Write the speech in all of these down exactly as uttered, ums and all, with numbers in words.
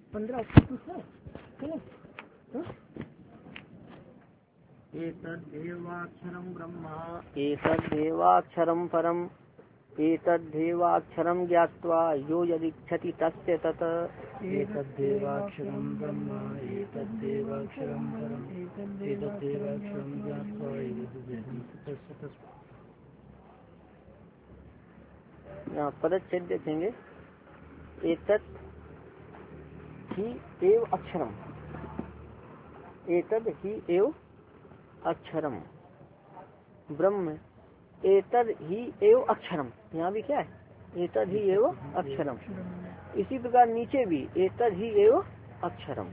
पंद्रह कुछ है एतद्देवाक्षरं ब्रह्म एतद्देवाक्षरं परम एतद्देवाक्षरं ज्ञात्वा यो यदिच्छति तस्य तत् एतद्देवाक्षरं ब्रह्म एतद्देवाक्षरं परम एतद्देवाक्षरं ज्ञात्वा यो यदिच्छति तस्य तत्। यहाँ पदच्छेद देखेंगे। एतत् ही एव अक्षरम, एतद ही एव अक्षरम ब्रह्म, एतद ही एव अक्षरम। यहाँ भी क्या है? एतद ही एव अक्षरम। इसी प्रकार नीचे भी एतद ही एव अक्षरम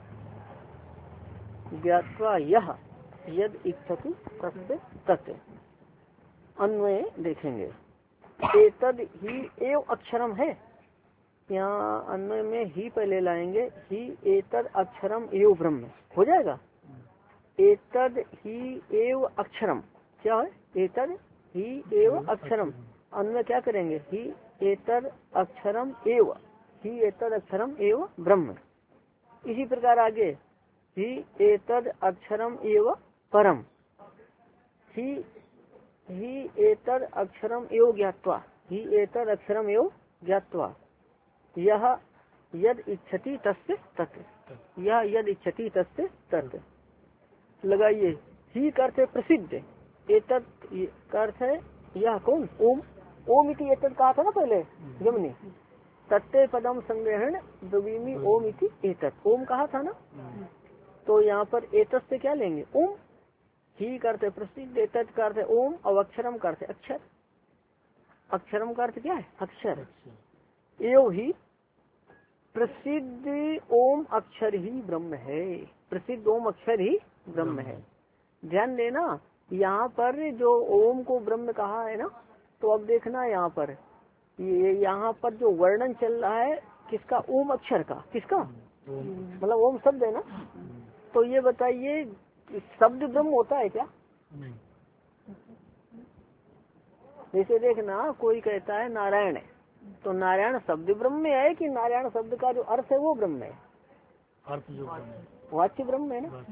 ज्ञात्वा यह यद इच्छति तस्य तत्। अन्वय देखेंगे। एतद ही एव अक्षरम है, यहाँ अन्वय में ही पहले लाएंगे। ही एतद अक्षरम एव ब्रह्म हो जाएगा। एतद ही एव अक्षरम क्या है? एतद ही एव अक्षरम। अन्वय क्या करेंगे? ही एतद अक्षरम एव, ही एतद अक्षरम एव ब्रह्म। इसी प्रकार आगे ही एतद अक्षरम एव परम, ही ही एतद अक्षरम एव ज्ञात्वा, ही एतद अक्षरम एव ज्ञात्वा यह यद इच्छति तस्य तत्, यह यद इच्छति तस्य तत्। लगाइए। ही का अर्थ है प्रसिद्ध, एतद का अर्थ है यह कौन? ओम। ओम इति एतद कहा था ना पहले जमनी। तत्ते पदम संग्रहण द्रवीमी ओम इति एतद, ओम कहा था ना। तो यहाँ पर एतद से क्या लेंगे? ओम। ही का अर्थ है प्रसिद्ध, एतद का अर्थ है ओम, और अक्षरम का अर्थ है अक्षर। अक्षरम का अर्थ क्या है? अक्षर। एव ही प्रसिद्ध ओम अक्षर ही ब्रह्म है, प्रसिद्ध ओम अक्षर ही ब्रह्म है। ध्यान देना, यहाँ पर जो ओम को ब्रह्म कहा है ना, तो अब देखना यहाँ पर ये यहाँ पर जो वर्णन चल रहा है किसका? ओम अक्षर का। किसका? मतलब ओम शब्द है ना। तो ये बताइए शब्द ब्रह्म होता है क्या? जैसे देखना कोई कहता है नारायण है, तो नारायण शब्द ब्रह्म में है कि नारायण शब्द का जो अर्थ है वो ब्रह्म है? अर्थ जो वाच्य ब्रह्म है ना।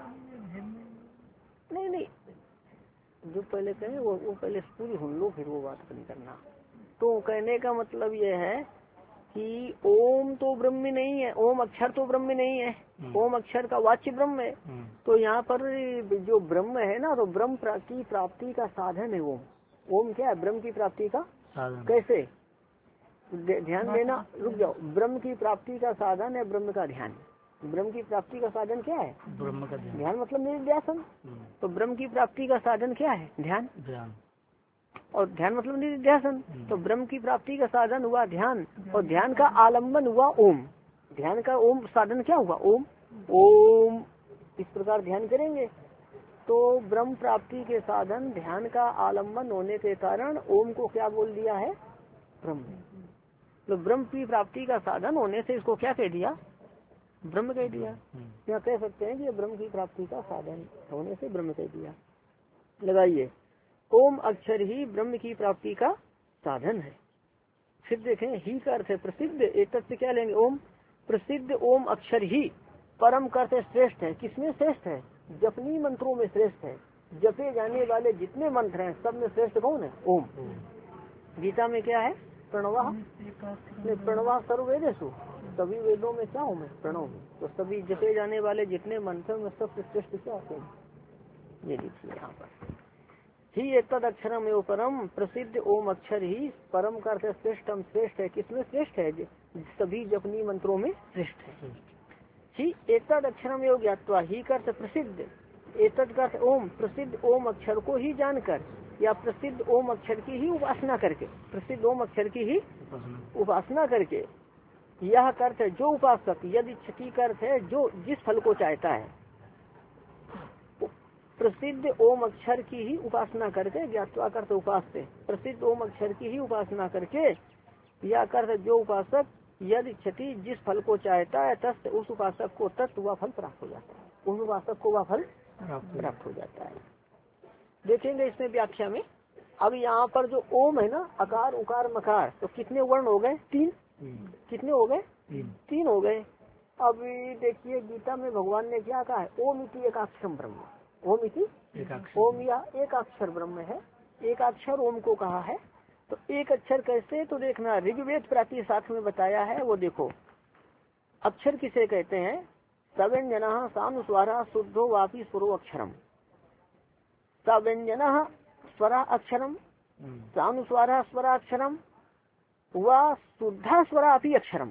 नहीं नहीं, जो पहले कहे वो वो पहले पूरी सुन लो, फिर वो बात नहीं करना। तो कहने का मतलब ये है कि ओम तो ब्रह्म नहीं है, ओम अक्षर तो ब्रह्म नहीं है, ओम अक्षर का वाच्य ब्रह्म है। तो यहाँ पर जो ब्रह्म है ना, तो ब्रह्म की प्राप्ति का साधन है ओम। ओम क्या है? ब्रह्म की प्राप्ति का साधन। कैसे? ध्यान देना, रुक जाओ। ब्रह्म की प्राप्ति का साधन है ब्रह्म का ध्यान। ब्रह्म की प्राप्ति का साधन क्या है? ब्रह्म का ध्यान। ध्यान मतलब निधिध्यासन। तो ब्रह्म की प्राप्ति का साधन क्या है? ध्यान। ध्यान और ध्यान मतलब निधिध्यासन। तो ब्रह्म की प्राप्ति का साधन हुआ ध्यान, और ध्यान का आलम्बन हुआ ओम। ध्यान का ओम साधन क्या हुआ? ओम। ओम इस प्रकार ध्यान करेंगे तो ब्रह्म प्राप्ति के साधन ध्यान का आलम्बन होने के कारण ओम को क्या बोल दिया है? ब्रह्म। तो ब्रह्म की प्राप्ति का साधन होने से इसको क्या कह दिया? ब्रह्म कह दिया। या कह सकते हैं कि ब्रह्म की प्राप्ति का साधन होने से ब्रह्म कह दिया। लगाइए। ओम अक्षर ही ब्रह्म की प्राप्ति का साधन है। फिर देखें, ही का अर्थ है प्रसिद्ध, एक से क्या लेंगे? ओम। प्रसिद्ध ओम अक्षर ही परम का अर्थ है श्रेष्ठ है। किसमें श्रेष्ठ है? जपनी मंत्रों में श्रेष्ठ है। जपे जाने वाले जितने मंत्र हैं सब में श्रेष्ठ कौन है? ओम। गीता में क्या है? प्रणवा। प्रणवा सर्ववेदेषु, सभी वेदों में क्या ओम है? प्रणव। तो सभी जपे जाने वाले जितने मंत्रों में सबसे श्रेष्ठ क्या ओम? ये देखिए यहाँ पर ही एतद अक्षरम एवं परम, प्रसिद्ध ओम अक्षर ही परम का अर्थ श्रेष्ठम श्रेष्ठ है। किसमें श्रेष्ठ है? सभी जपनी मंत्रों में श्रेष्ठ है। ही एतद अक्षरम एवं ज्ञात्वा, ही का अर्थ प्रसिद्ध, एतद का अर्थ ओम, प्रसिद्ध ओम अक्षर को ही जानकर या प्रसिद्ध ओम अक्षर की ही उपासना करके, प्रसिद्ध ओम अक्षर की ही उपासना करके। यह अर्थ है जो उपासक, यदि इच्छति का अर्थ है जो जिस फल को चाहता है, प्रसिद्ध ओम अक्षर की ही उपासना करके, ज्ञात्वा का अर्थ उपास्य, प्रसिद्ध ओम अक्षर की ही उपासना करके, या अर्थ जो उपासक यदि इच्छति जिस फल को चाहता है तस् उस उपासक को तत् वह फल प्राप्त हो जाता है, उस उपासक को वह फल प्राप्त हो जाता है। देखेंगे इसमें व्याख्या में। अब यहाँ पर जो ओम है ना, अकार उकार मकार, तो कितने वर्ण हो गए? तीन। कितने हो गए? तीन हो गए। अभी देखिए गीता में भगवान ने क्या कहा है, ओम इति एकाक्षरम ब्रह्म। ओम इति ओम या एक अक्षर ब्रह्म है, एक अक्षर ओम को कहा है। तो एक अक्षर कैसे, तो देखना ऋग्वेद प्राति साथ में बताया है, वो देखो अक्षर किसे कहते हैं, सव्यंजना सानुस्वारा शुद्धो वापी स्वरो अक्षरम। सव्यंजना स्वरा अक्षरम, सानुस्वारा स्वरा अक्षरम, व शुद्धा स्वरा अपी अक्षरम।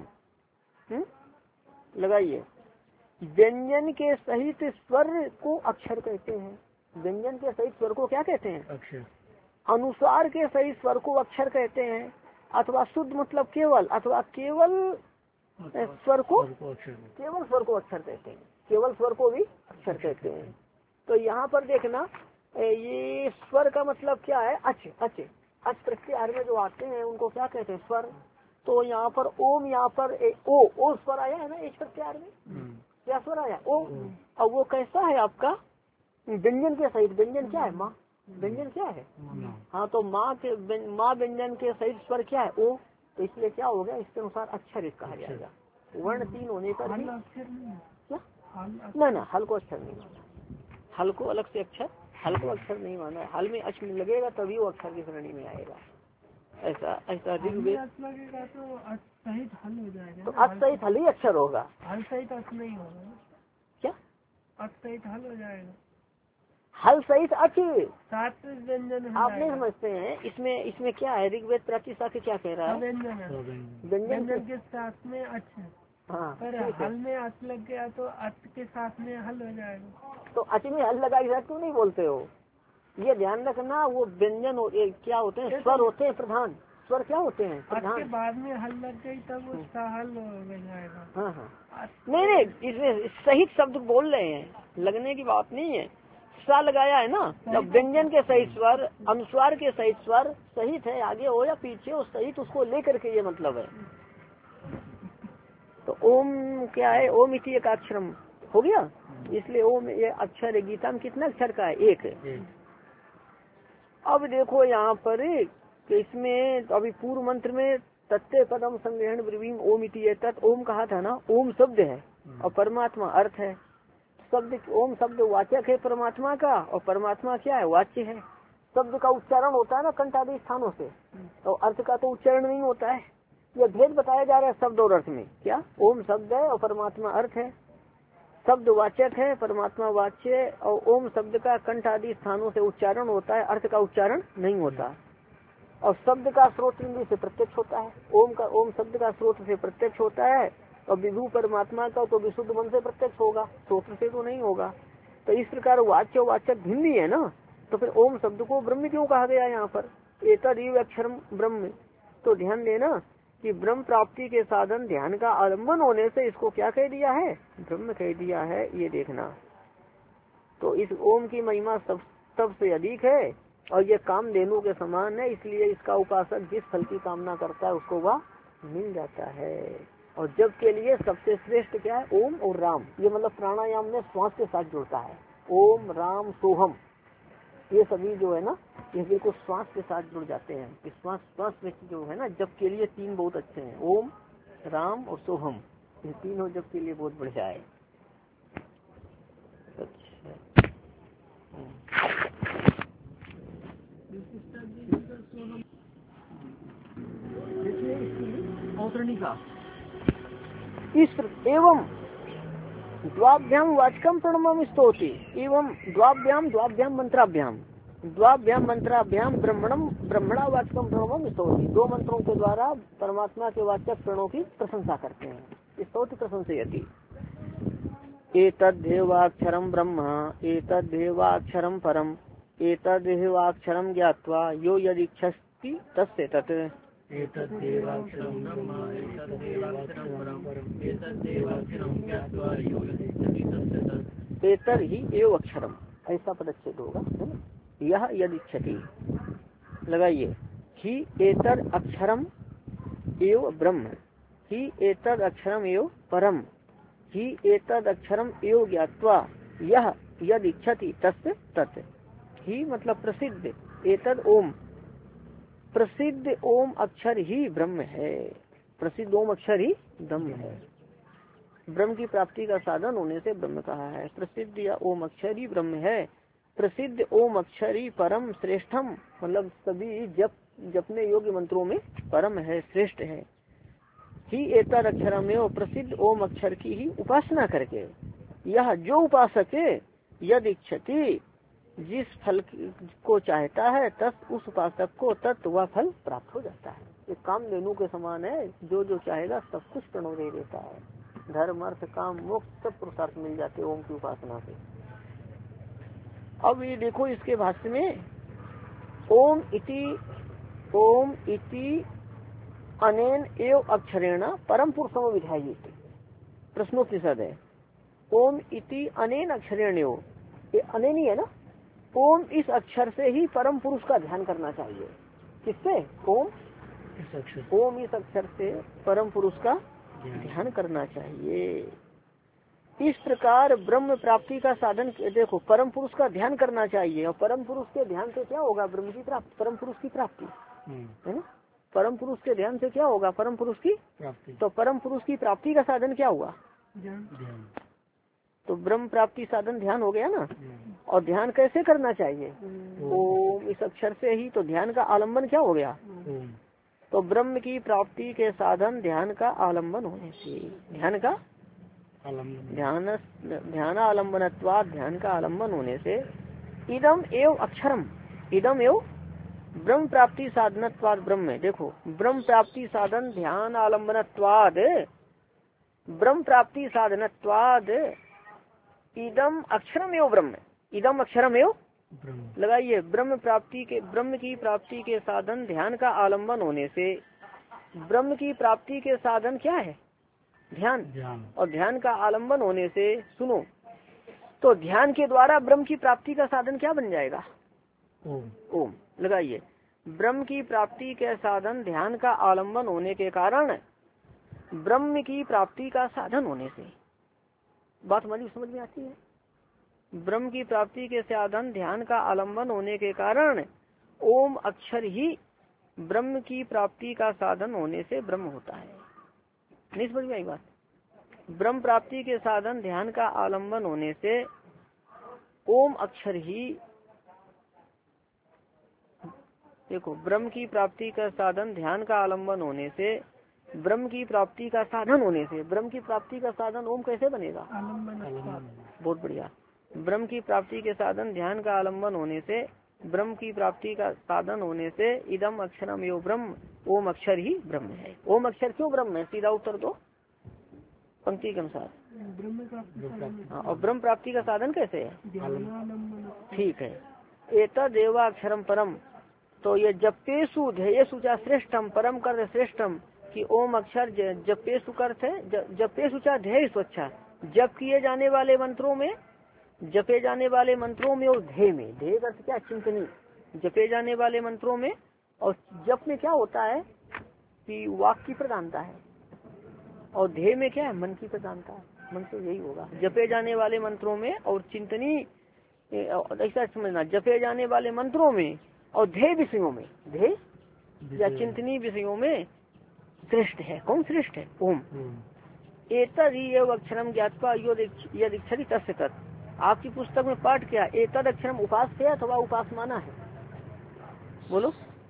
लगाइए, व्यंजन के सहित स्वर को अक्षर कहते हैं। व्यंजन के सहित स्वर को क्या कहते हैं, अक्षर। अनुस्वार के सहित स्वर को अक्षर कहते हैं, अथवा शुद्ध मतलब केवल, अथवा केवल स्वर को केवल स्वर को अक्षर कहते हैं। केवल स्वर को भी अक्षर कहते हैं। तो यहाँ पर देखना ये स्वर का मतलब क्या है, अच अच अच प्रत्याहार में जो आते हैं उनको क्या कहते हैं, स्वर। तो यहाँ पर ओम, यहाँ पर ए, ओ ओ स्वर आया है ना एक प्रत्याहार में, क्या स्वर आया, ओ। अब वो कैसा है आपका, व्यंजन के सहित। व्यंजन क्या है, माँ। व्यंजन क्या है, हाँ। तो माँ के माँ व्यंजन के सहित स्वर क्या है, ओ। तो इसलिए क्या हो गया, इसके अनुसार अक्षर इस कहा जाएगा। वर्ण तीन होने पर भी क्या, ना ना हल को अक्षर नहीं माना, हल को अलग से अक्षर, हल को अक्षर नहीं माना है। हल में अक्ष लगेगा तभी वो अक्षर की श्रेणी में आएगा। ऐसा ऐसा ऋग्वेद तो अच सहित हल हो जाएगा, तो अच सहित हल ही अक्षर होगा, हल सहित अच नहीं होगा। क्या, अच सहित हल हो जाएगा, हल सहित अच सात व्यंजन आप नहीं समझते हैं। इसमें इसमें क्या है, ऋग्वेद प्रातिशा के क्या कह रहा है, व्यंजन के साथ में अच, हाँ। पर हल में अच लग गया तो अच के साथ में हल हो जाएगा। तो अच में हल लगा इधर क्यों नहीं बोलते हो, ये ध्यान रखना। वो व्यंजन हो, क्या होते हैं, स्वर होते हैं प्रधान। स्वर क्या होते हैं, प्रधान। के बाद में हल लग गई तब उसका हल हो जाएगा। हाँ हाँ, नहीं नहीं, इसमें सहित शब्द बोल रहे हैं, लगने की बात नहीं है। सा लगाया है ना, जब व्यंजन के सहित स्वर, अनुस्वार के सहित स्वर सहित है, आगे हो या पीछे हो, सहित उसको लेकर के ये मतलब है। तो ओम क्या है, ओम इति एक अक्षरम हो गया, इसलिए ओम ये अक्षर है। गीता में कितना अक्षर का है, एक है। अब देखो यहाँ पर कि इसमें अभी पूर्व मंत्र में तत्ते पदम संग्रहण ब्रवीम ओम इति तत्, ओम कहा था ना, ओम शब्द है और परमात्मा अर्थ है। शब्द, ओम शब्द वाचक है परमात्मा का, और परमात्मा क्या है, वाच्य है। शब्द का उच्चारण होता है ना कंठ आदि स्थानों से, तो अर्थ का तो उच्चारण नहीं होता है। यह भेद बताया जा रहा है शब्द और अर्थ में। क्या, ओम शब्द है और परमात्मा अर्थ है। शब्द वाचक है, परमात्मा वाच्य, और ओम शब्द का कंठ आदि स्थानों से उच्चारण होता है, अर्थ का उच्चारण नहीं होता। और शब्द का स्रोत इंद्रिय से प्रत्यक्ष होता है। ओम का, ओम शब्द का स्रोत से प्रत्यक्ष होता है, और विभु परमात्मा का तो विशुद्ध मन से प्रत्यक्ष होगा, स्रोत से तो नहीं होगा। तो इस प्रकार वाच्य वाचक भिन्न है ना, तो फिर ओम शब्द को ब्रह्म क्यों कहा गया यहाँ पर, एतद् अक्षरम ब्रह्म। तो ध्यान देना कि ब्रह्म प्राप्ति के साधन ध्यान का आलम्बन होने से इसको क्या कह दिया है, ब्रह्म कह दिया है। ये देखना, तो इस ओम की महिमा सब सबसे अधिक है, और ये कामधेनु के समान है। इसलिए इसका उपासक जिस फल की कामना करता है उसको वह मिल जाता है। और जब के लिए सबसे श्रेष्ठ क्या है, ओम और राम। ये मतलब प्राणायाम में श्वास के साथ जुड़ता है। ओम राम सोहम, ये सभी जो है ना, ये बिल्कुल श्वास के साथ जुड़ जाते हैं। श्वास श्वास में जो है ना, जब के लिए तीन बहुत अच्छे हैं, ओम राम और सोहम, ये तीनों जब के लिए बहुत बढ़िया है। अच्छा, औतरणिका इस एवं द्वाभ्याम वाचकम प्रणमम स्तोति एवं द्वाभ्याम द्वाभ्याम मंत्राभ्याम द्वाभ्याम मंत्राभ्याम ब्रह्मणम ब्रह्मणा वाचकम प्रणमम स्तोति। दो मंत्रों के द्वारा परमात्मा के वाचक प्रणों की प्रशंसा करते हैं। स्तोति प्रशंसयति। एतद्देवाक्षरम ब्रह्म एतद्देवाक्षरम परम एतद्देवाक्षरम ज्ञात्वा यो यदिच्छति तस्य तत्। एतद्देवाक्षरम ब्रह्म एतद्देवाक्षरम परम एतद्देवाक्षरम ज्ञात्वा यो यदिच्छति तस्य तत्। एतद् ही एव अक्षरम, ऐसा पदच्छेद होगा, है ना। यह यदिच्छति लगाइए, ही एतद् अक्षरम एव ब्रह्म, ही एतद् अक्षरम एव परम, ही एतद् अक्षरम एव ज्ञात्वा यह यदिच्छति तस्य तत्। ही मतलब प्रसिद्ध, एतद् ओम, प्रसिद्ध ओम अक्षर ही ब्रह्म है। प्रसिद्ध ओम अक्षर ही ब्रह्म है। ब्रह्म की प्राप्ति का साधन होने से ब्रह्म कहा है। प्रसिद्ध या ओम अक्षर ही ब्रह्म है। प्रसिद्ध ओम अक्षर ही परम श्रेष्ठम, मतलब सभी जप जपने योग्य मंत्रों में परम है, श्रेष्ठ है। ही एतर अक्षरमेव, प्रसिद्ध ओम अक्षर की ही उपासना करके यह जो उपासक यद इच्छति, जिस फल को चाहता है तत् उस उपासक को तत् वह फल प्राप्त हो जाता है। ये काम धेनु के समान है, जो जो चाहेगा सब कुछ प्रणव दे देता है। धर्म अर्थ काम मोक्ष सब पुरुषार्थ मिल जाते ओम की उपासना से। अब ये देखो इसके भाष्य में ओम इति ओम इति अनेन एव अक्षरेण परम पुरुषम विधायित, प्रश्नोपनिषद है। ओम इति अनेन अक्षरेण, ये अनेन ही है ना। ओम इस अक्षर से ही परम पुरुष का ध्यान करना चाहिए। किससे? ओम इस अक्षर ओम इस अक्षर से परम पुरुष का ध्यान करना चाहिए। इस प्रकार ब्रह्म प्राप्ति का साधन, देखो परम पुरुष का ध्यान करना चाहिए, और परम पुरुष के ध्यान से क्या होगा? ब्रह्म की प्राप्ति, परम पुरुष की प्राप्ति है ना। परम पुरुष के ध्यान से क्या होगा? परम पुरुष की प्राप्ति। तो परम पुरुष की प्राप्ति का साधन क्या हुआ? ध्यान। तो ब्रह्म प्राप्ति साधन ध्यान हो गया ना। और ध्यान कैसे करना चाहिए? ओम इस अक्षर से ही। तो ध्यान का आलम्बन क्या हो गया? तो ब्रह्म की प्राप्ति के साधन ध्यान का आलम्बन होने से, ध्यान का ध्यान ध्यान आलम्बनत्वाद, ध्यान का आलम्बन होने से इदम एव अक्षरम, इदम एव ब्रह्म प्राप्ति साधनत्वाद ब्रह्म। देखो ब्रह्म प्राप्ति साधन ध्यान आलम्बनत्वाद, ब्रह्म प्राप्ति साधनत्वाद इदम अक्षरम एव ब्रह्म, इदम अक्षरम एव लगाइए। ब्रह्म प्राप्ति के ब्रह्म की प्राप्ति के साधन ध्यान का आलम्बन होने से, ब्रह्म की प्राप्ति के साधन क्या है? ध्यान, ध्यान। और ध्यान का आलम्बन होने से, सुनो, तो ध्यान के द्वारा ब्रह्म की प्राप्ति का साधन क्या बन जाएगा? ओम। ओम लगाइए। ब्रह्म की प्राप्ति के साधन ध्यान का आलम्बन होने के कारण ब्रह्म की प्राप्ति का साधन होने से, बात हमारी समझ में आती है? ब्रह्म की प्राप्ति के साधन ध्यान का आलम्बन होने के कारण ओम अक्षर ही ब्रह्म की प्राप्ति का साधन होने से ब्रह्म होता है। नहीं समझ में आई बात? ब्रह्म प्राप्ति के साधन ध्यान का आलम्बन होने से ओम अक्षर ही, देखो ब्रह्म की प्राप्ति का साधन ध्यान का आलम्बन होने से, ब्रह्म की प्राप्ति का साधन होने से, ब्रह्म की प्राप्ति का साधन ओम कैसे बनेगा? बहुत बढ़िया। ब्रह्म की प्राप्ति के साधन ध्यान का आलम्बन होने से, ब्रह्म की प्राप्ति का साधन होने से इदम अक्षरम यो ब्रह्म, ओम अक्षर ही ब्रह्म है। ओम अक्षर क्यों ब्रह्म है? सीधा उत्तर दो पंक्ति के अनुसार। हाँ, और ब्रह्म प्राप्ति का साधन कैसे है? ठीक है। एतद एव अक्षरम परम, तो ये जपेशु ध्येयेषु च श्रेष्ठम, परम कर श्रेष्ठम कि ओम अक्षर जपेशु अर्थ है, जपेशु च ध्येयेषु, अच्छा जप किए जाने वाले मंत्रों में, जपे जाने वाले मंत्रों में और ध्येय में, ध्येय अर्थ क्या? चिंतनी। जपे जाने वाले मंत्रों में, और जप में क्या होता है कि वाक की प्रधानता है, और ध्येय में क्या है? मन की प्रधानता है। मन तो यही होगा। जपे जाने वाले मंत्रों में और चिंतनी, ऐसा समझना, जपे जाने वाले मंत्रों में और ध्येय विषयों में, ध्येय या चिंतनी विषयों में श्रेष्ठ है। कौन श्रेष्ठ है? ओम। एतद ही अक्षरम ज्ञात्वा यद इच्छति तस्य तत्। आपकी पुस्तक में पाठ क्या? एतद अक्षरम उपास्य है अथवा उपासमाना है? बोलो।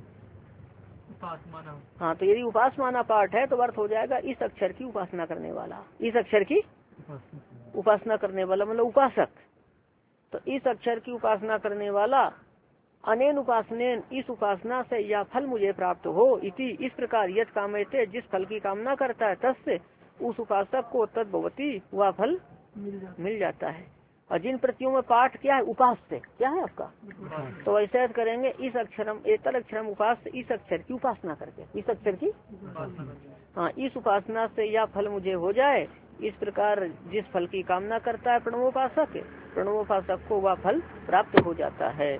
उपासमाना। हाँ, तो यदि उपासमाना पाठ है तो अर्थ हो जाएगा इस अक्षर की उपासना करने वाला, इस अक्षर की उपासना करने वाला मतलब उपासक। तो इस अक्षर की उपासना करने वाला, अनेन उपासनेन इस उपासना से यह फल मुझे प्राप्त हो, इति इस प्रकार यद कामयते जिस फल की कामना करता है तस्य उस उपासक को तद्भवती वह फल मिल जाता है। और जिन प्रतियों में पाठ क्या है? उपास्य। क्या है आपका? तो ऐसे करेंगे इस अक्षरम एतद अक्षरम उपास्य, इस अक्षर की उपासना करके, इस अक्षर की हाँ, इस उपासना से यह फल मुझे हो जाए। इस प्रकार जिस फल की कामना करता है प्रणवोपासक, प्रणवोपासक को वह फल प्राप्त हो जाता है।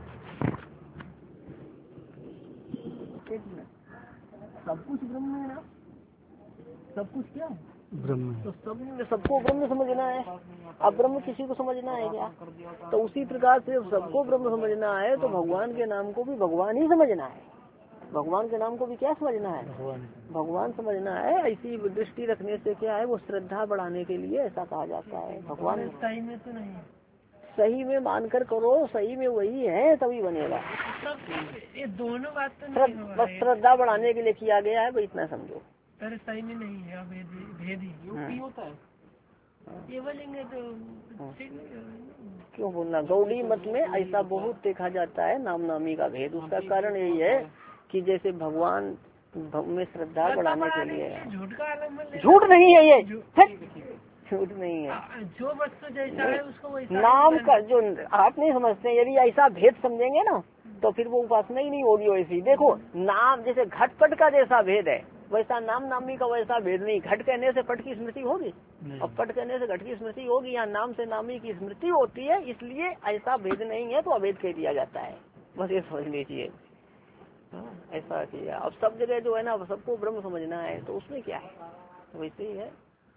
सब कुछ ब्रह्म है ना, सब कुछ क्या है? ब्रह्म। तो सब सबको ब्रह्म समझना है। अब ब्रह्म किसी को समझना है क्या? तो उसी प्रकार से सबको ब्रह्म समझना है तो भगवान के नाम को भी भगवान ही समझना है। भगवान के नाम को भी क्या समझना है, भगवान भगवान समझना है। ऐसी दृष्टि रखने से क्या है, वो श्रद्धा बढ़ाने के लिए ऐसा कहा जाता है। भगवान सही में तो नहीं, सही में मानकर करो, सही में वही है तभी बनेगा। ये दोनों बात तो श्रद्ध- नहीं बस श्रद्धा बढ़ाने के लिए किया गया है, भाई इतना समझो। अरे सही में नहीं है, भेदी हाँ। होता है, ये बोलेंगे तो ठीक नहीं। क्यों बोलना, गौड़ी मत में ऐसा बहुत देखा जाता है नाम नामी का भेद। उसका कारण यही है कि जैसे भगवान भ- में श्रद्धा बढ़ाने के लिए, झूठ का आलम्बन, झूठ नहीं है ये, झूठ नहीं है। जो वस्तु जैसा है उसको वैसा नाम का जो आप नहीं समझते, यदि ऐसा भेद समझेंगे ना तो फिर वो उपासना ही नहीं होगी वैसी। देखो नाम जैसे घटपट का जैसा भेद है, वैसा नाम नामी का वैसा भेद नहीं। घट कहने से पट की स्मृति होगी और पट कहने से घट की स्मृति होगी, या नाम से नामी की स्मृति होती है, इसलिए ऐसा भेद नहीं है तो अभेद कह दिया जाता है। बस ये समझ लीजिए, ऐसा किया। अब सब जगह जो है ना सबको ब्रह्म समझना है, तो उसमें क्या है, वैसे ही है,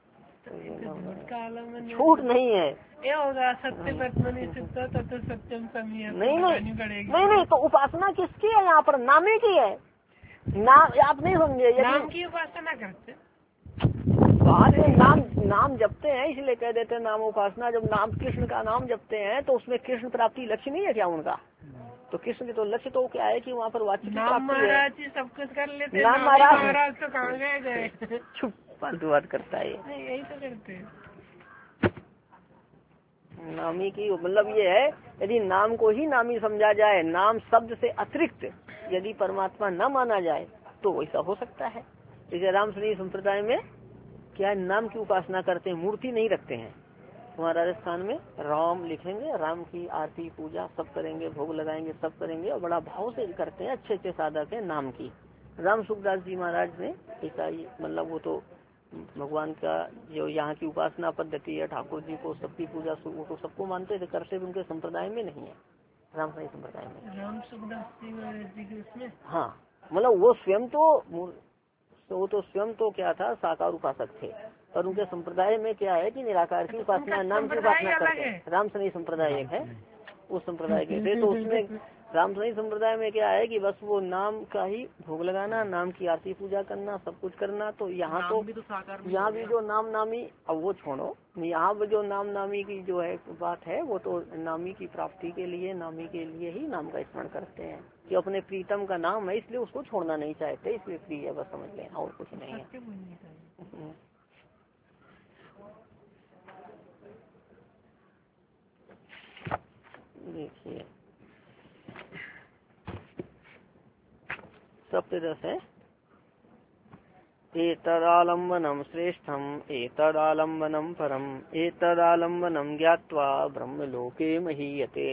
झूठ नहीं है। ये होगा सत्य पत्मनि सिद्ध तत्व सत्यम समय नहीं नहीं नहीं नहीं, तो उपासना किसकी है यहाँ पर, नामी की है। नाम आप नहीं समझे, नाम की उपासना करते बाद में नाम नाम जपते हैं इसलिए कह देते हैं नाम उपासना। जब नाम कृष्ण का नाम जपते हैं तो उसमें कृष्ण प्राप्ति लक्ष्य नहीं है क्या उनका, तो कृष्ण के तो लक्ष्य तो क्या है कि वहाँ पर वाचिक नाम महाराज जी सब कुछ कर लेते, नाम महाराज महाराज तो कहाँ गए गए चुप फालतू बात करता है। नहीं यही तो करते हैं। नामी की मतलब ये है, यदि नाम को ही नामी समझा जाए, नाम शब्द से अतिरिक्त यदि परमात्मा न माना जाए तो वैसा हो सकता है। जैसे रामशनी संप्रदाय में क्या नाम की उपासना करते हैं, मूर्ति नहीं रखते हैं। हमारे राजस्थान में राम लिखेंगे, राम की आरती पूजा सब करेंगे, भोग लगाएंगे, सब करेंगे और बड़ा भाव से करते हैं। अच्छे अच्छे साधक है नाम की। राम सुखदास जी महाराज ने ऐसा मतलब वो तो भगवान का जो यहाँ की उपासना पद्धति है, ठाकुर जी को सबकी पूजा वो तो सबको मानते थे, करते उनके संप्रदाय में नहीं है, रामशनी संप्रदाय में। राम सुखदास जी महाराज जी उसमें हाँ मतलब वो स्वयं तो वो तो स्वयं तो क्या था, साकार उपासक थे, और उनके संप्रदाय में क्या है कि निराकार की उपासना, नाम की उपासना करते हैं। रामशनी संप्रदाय एक है, उस संप्रदाय के थे। तो उसमें रामशनी संप्रदाय में क्या है कि बस वो नाम का ही भोग लगाना, नाम की आरती पूजा करना, सब कुछ करना। तो यहाँ तो, तो यहाँ भी जो नाम नामी, अब वो छोड़ो, यहाँ पर जो नाम नामी की जो है बात है, वो तो नामी की प्राप्ति के लिए, नामी के लिए ही नाम का स्मरण करते हैं कि अपने प्रीतम का नाम है इसलिए उसको छोड़ना नहीं चाहते, इसलिए प्रिय है, बस समझ लें, और कुछ नहीं है। देखिए सप्तदश है, एतदालम्बनम श्रेष्ठम एतदालम्बनम परम एतदालम्बनम ज्ञात्वा ब्रह्मलोके महीयते।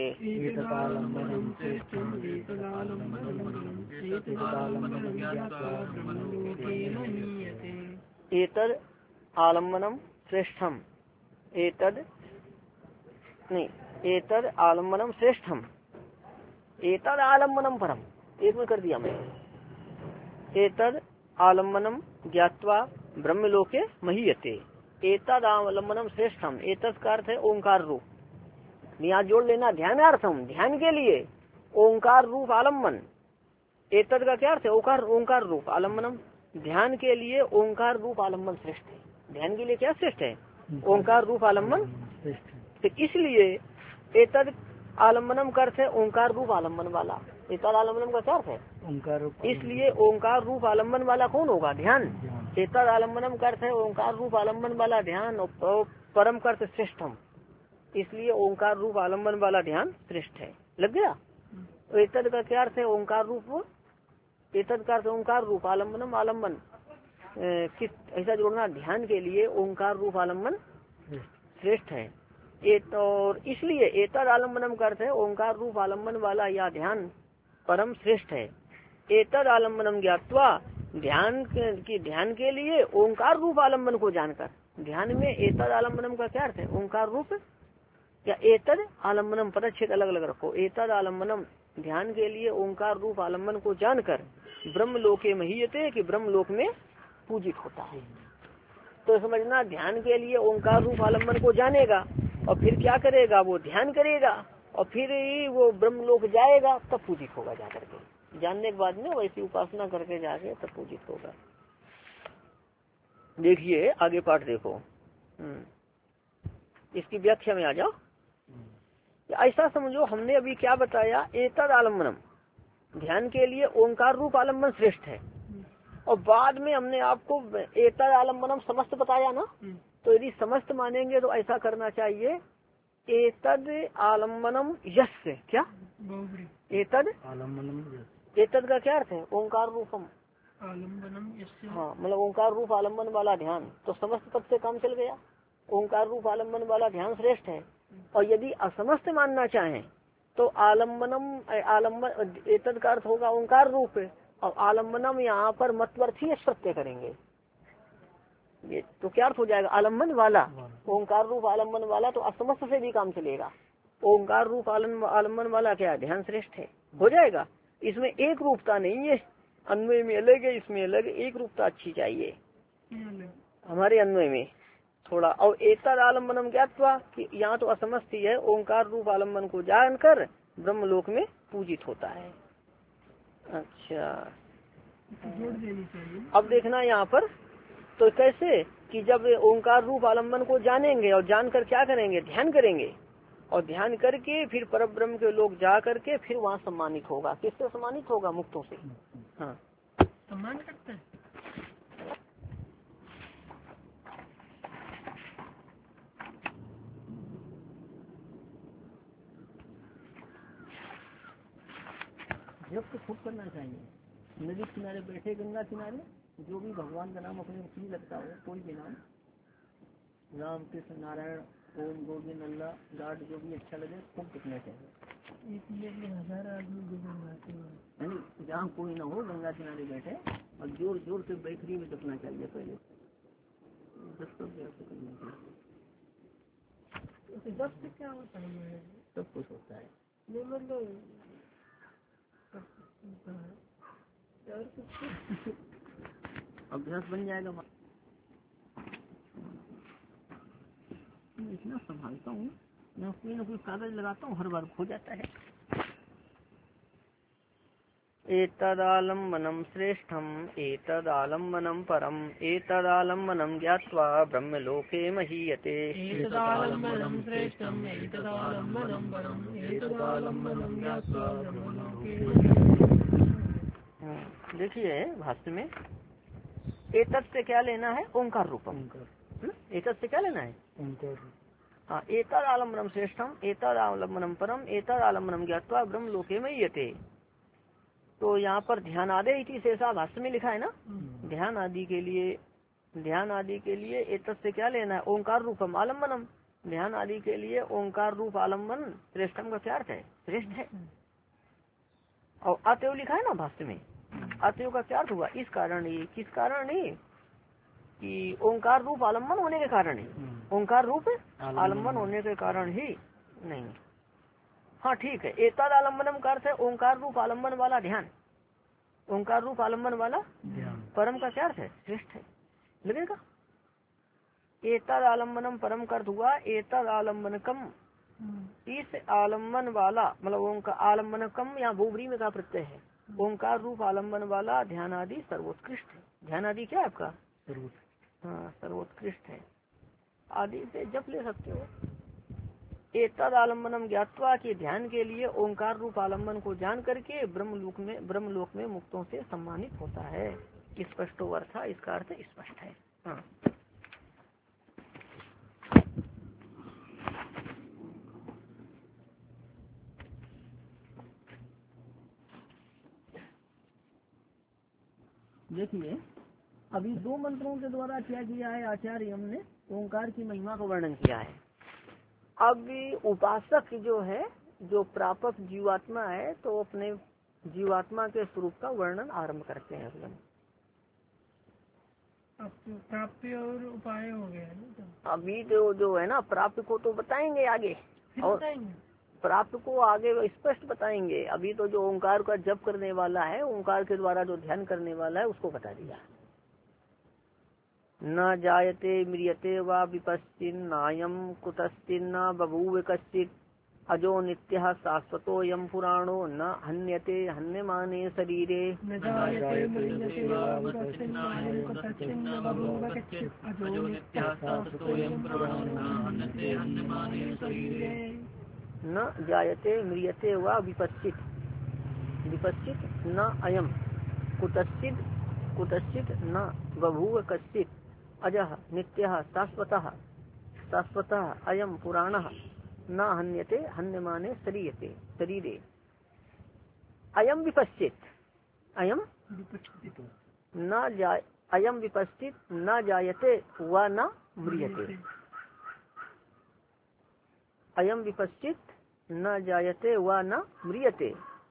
एतद आलम्बनम श्रेष्ठम, एतद नहीं एतद आलम्बनम श्रेष्ठम एतद आलम्बनम परम, एक में कर दिया मैं। एतद आलम्बनम ज्ञात्वा ब्रह्मलोके महीयते। एतद आलम्बनम श्रेष्ठम, एतद का अर्थ है ओंकार रूप, यहाँ जोड़ लेना ध्यानार्थम, ध्यान के लिए ओंकार रूप आलम्बन। एतद का क्या अर्थ है, ओंकार ओंकार रूप आलम्बनम, ध्यान के लिए ओंकार रूप आलम्बन श्रेष्ठ है। ध्यान के लिए क्या श्रेष्ठ है, ओंकार रूप आलम्बन। तो इसलिए एतद आलम्बनम का अर्थ है ओंकार रूप आलम्बन वाला। एतद आलम्बनम का क्या अर्थ है, ओंकार रूप। इसलिए ओंकार रूप आलम्बन वाला कौन होगा, ध्यान। एतद आलम्बनम का अर्थ है ओंकार रूप आलम्बन वाला ध्यान, और परम का अर्थ श्रेष्ठम, इसलिए ओंकार रूप आलम्बन वाला ध्यान श्रेष्ठ है। लग गया। तो एतद का क्या अर्थ है, ओंकार रूप, एतद का अर्थ ओंकार रूप आलम्बनम, आलम्बन किस ऐसा जोड़ना, ध्यान के लिए ओंकार रूप आलम्बन श्रेष्ठ है। एक और इसलिए एतद आलम्बनम का अर्थ है ओंकार रूप आलम्बन वाला या ध्यान परम श्रेष्ठ है। एतद आलम्बनम ज्ञात्वा, ध्यान की ध्यान के लिए ओंकार रूप आलम्बन को जानकर, ध्यान में एतद आलम्बनम का क्या अर्थ है, ओंकार रूप या एतद आलम्बनम, पदच्छेद अलग अलग रखो। एतद आलम्बनम, ध्यान के लिए ओंकार रूप आलम्बन को जानकर ब्रह्म लोके महीयते, कि ब्रह्म लोक में पूजित होता है। तो समझना, ध्यान के लिए ओंकार रूप आलम्बन को जानेगा और फिर क्या करेगा, वो ध्यान करेगा और फिर वो ब्रह्म लोक जाएगा, तब पूजित होगा जाकर के। जानने के बाद में वैसी उपासना करके जाके तब पूजित होगा। देखिए आगे पाठ देखो, इसकी व्याख्या में आ जाओ। ऐसा समझो हमने अभी क्या बताया, एतद आलम्बनम, ध्यान के लिए ओंकार रूप आलम्बन श्रेष्ठ है, और बाद में हमने आपको एतद आलम्बनम समस्त बताया ना। तो यदि समस्त मानेंगे तो ऐसा करना चाहिए, एतद आलम्बनम यस्य, क्या एतद आलम्बनम, एतद का क्या अर्थ है, ओंकार रूपम आलम्बनम यस्य, हाँ मतलब ओंकार रूप आलम्बन वाला ध्यान, तो समस्त पद से काम चल गया। ओंकार रूप आलम्बन वाला ध्यान श्रेष्ठ है। और यदि असमस्त मानना चाहें तो आलम्बनम, आलम्बन एतद का अर्थ होगा ओंकार रूप, और आलम्बनम यहाँ पर मतवर्थी प्रत्यय करेंगे, ये तो क्या अर्थ हो जाएगा, आलम्बन वाला, ओंकार रूप आलम्बन वाला, तो असमस्त से भी काम चलेगा। ओंकार रूप आलम्बन वाला क्या ध्यान श्रेष्ठ है, हो जाएगा। इसमें एक रूपता नहीं है, अन्वय में अलग है, इसमें अलग, एक रूपता अच्छी चाहिए हमारे अन्वय में थोड़ा। और एतद आलम्बनम ज्ञात्वा कि यहाँ तो असमस्त ही है, ओंकार रूप आलम्बन को जानकर ब्रह्मलोक में पूजित होता है। अच्छा जोड़ देनी चाहिए। अब देखना यहाँ पर, तो कैसे कि जब ओंकार रूप आलम्बन को जानेंगे और जानकर क्या करेंगे, ध्यान करेंगे, और ध्यान करके फिर परब्रह्म के लोग जा करके फिर वहाँ सम्मानित होगा। किससे सम्मानित होगा, मुक्तों से। हाँ सम्मान करते हैं। जब तो खूब करना चाहिए। नदी किनारे बैठे, गंगा किनारे, जो भी भगवान का नाम अपने मुख में लगता हो, कोई भी नाम, राम कृष्ण नारायण ओम गोविंद अल्लाह गाड, जो भी अच्छा लगे खूब दिखना चाहिए। हजार आदमी है नहीं, जहाँ कोई ना हो गंगा किनारे बैठे और जोर जोर से बैठरी में दफना चाहिए पहले। दस दस से क्या होता है, सब कुछ होता है, मतलब अभ्यास बन जाएगा। मैं इतना संभालता हूँ, मैं कोई ना कोई कागज लगाता हूँ, हर बार खो जाता है। एतदालम्बनम श्रेष्ठम एतदालम्बनम परम एतदालम्बनम ज्ञात्वा ब्रह्मलोके महीयते। एतदालम्बनम श्रेष्ठम एतदालम्बनम परम एतदालम्बनम ज्ञात्वा ब्रह्मलोके। देखिए भाष्य में एतत् से क्या लेना है, ओंकार रूपम। एतत् से क्या लेना है, ओंकार। हाँ, एतद आलम्बनम श्रेष्ठम एतद आलम्बनम परम एतद आलम्बनम ज्ञात्वा ब्रह्म लोके में यते। तो यहाँ पर ध्यान आदे इति शेषा भाष्य में लिखा है ना, ध्यान आदि के लिए, ध्यान आदि के लिए एतत् से क्या लेना है, ओंकार रूपम आलम्बनम। ध्यान आदि के लिए ओंकार रूप आलम्बन श्रेष्ठम का क्या अर्थ है, श्रेष्ठ है। और अतएव लिखा है ना भाष्य में, अतएव का क्या अर्थ हुआ, इस कारण ही, किस कारण ही कि ओंकार रूप आलम्बन होने के कारण ही, ओंकार रूप आलम्बन होने के कारण ही नहीं। हाँ ठीक है, एतद आलम्बनम का अर्थ है ओंकार रूप आलम्बन वाला ध्यान, ओंकार रूप आलम्बन वाला परम का क्या अर्थ है, श्रेष्ठ है, लगेगा। एतद आलम्बनम परम का अर्थ हुआ एतद आलम्बनकम, इस आलम्बन वाला, मतलब ओंकार आलम्बनकम या भूवरी में का प्रत्यय है, ओंकार रूप आलम्बन वाला ध्यान आदि सर्वोत्कृष्ट है। ध्यान आदि क्या है आपका, हाँ सर्वोत्कृष्ट है, आदि से जप ले सकते हो। एतद आलम्बनम ज्ञात्वा के ध्यान के लिए ओंकार रूप आलम्बन को जान करके ब्रह्मलोक में ब्रह्मलोक में मुक्तों से सम्मानित होता है। स्पष्ट अर्थ, इसका अर्थ स्पष्ट है। हाँ देखिए अभी दो मंत्रों के द्वारा क्या किया है आचार्य, हमने ओंकार की महिमा का वर्णन किया है। अब उपासक जो है, जो प्रापक जीवात्मा है, तो अपने जीवात्मा के स्वरूप का वर्णन आरंभ करते हैं। प्राप्ति और उपाय हो गया। अभी जो जो है ना, प्राप्त को तो बताएंगे आगे, और प्राप्त को आगे स्पष्ट बताएंगे। अभी तो जो ओंकार का जप करने वाला है, ओंकार के द्वारा जो ध्यान करने वाला है, उसको बता दिया। न जायते म्रियते वा विपश्चिन नायम कुतश्चिन न बभूव कश्चित अजो नित्यः शाश्वतो यम पुराणो न हन्यते हन्यमाने शरीरे न जायते म्रियते वा विपश्चिन्नायं कुतश्चिन्न बभूव कच्चित् अजो नित्यः शाश्वतोऽयं पुराणो न हन्यते हन्यमाने शरीरे न जायते म्रियते वा विपश्चित विपश्चित न अयम कुतश्चित कुतश्चित न बभूव कच्चित अजः नित्यः शाश्वतः शाश्वतः अयम पुराणः न हन्यते हन्यमाने शरीयते शरीरे अयम विपश्चित अयम न जाय अयम विपश्चित न जायते व न म्रियते अयम विपश्चित न जायते व न म्रियते।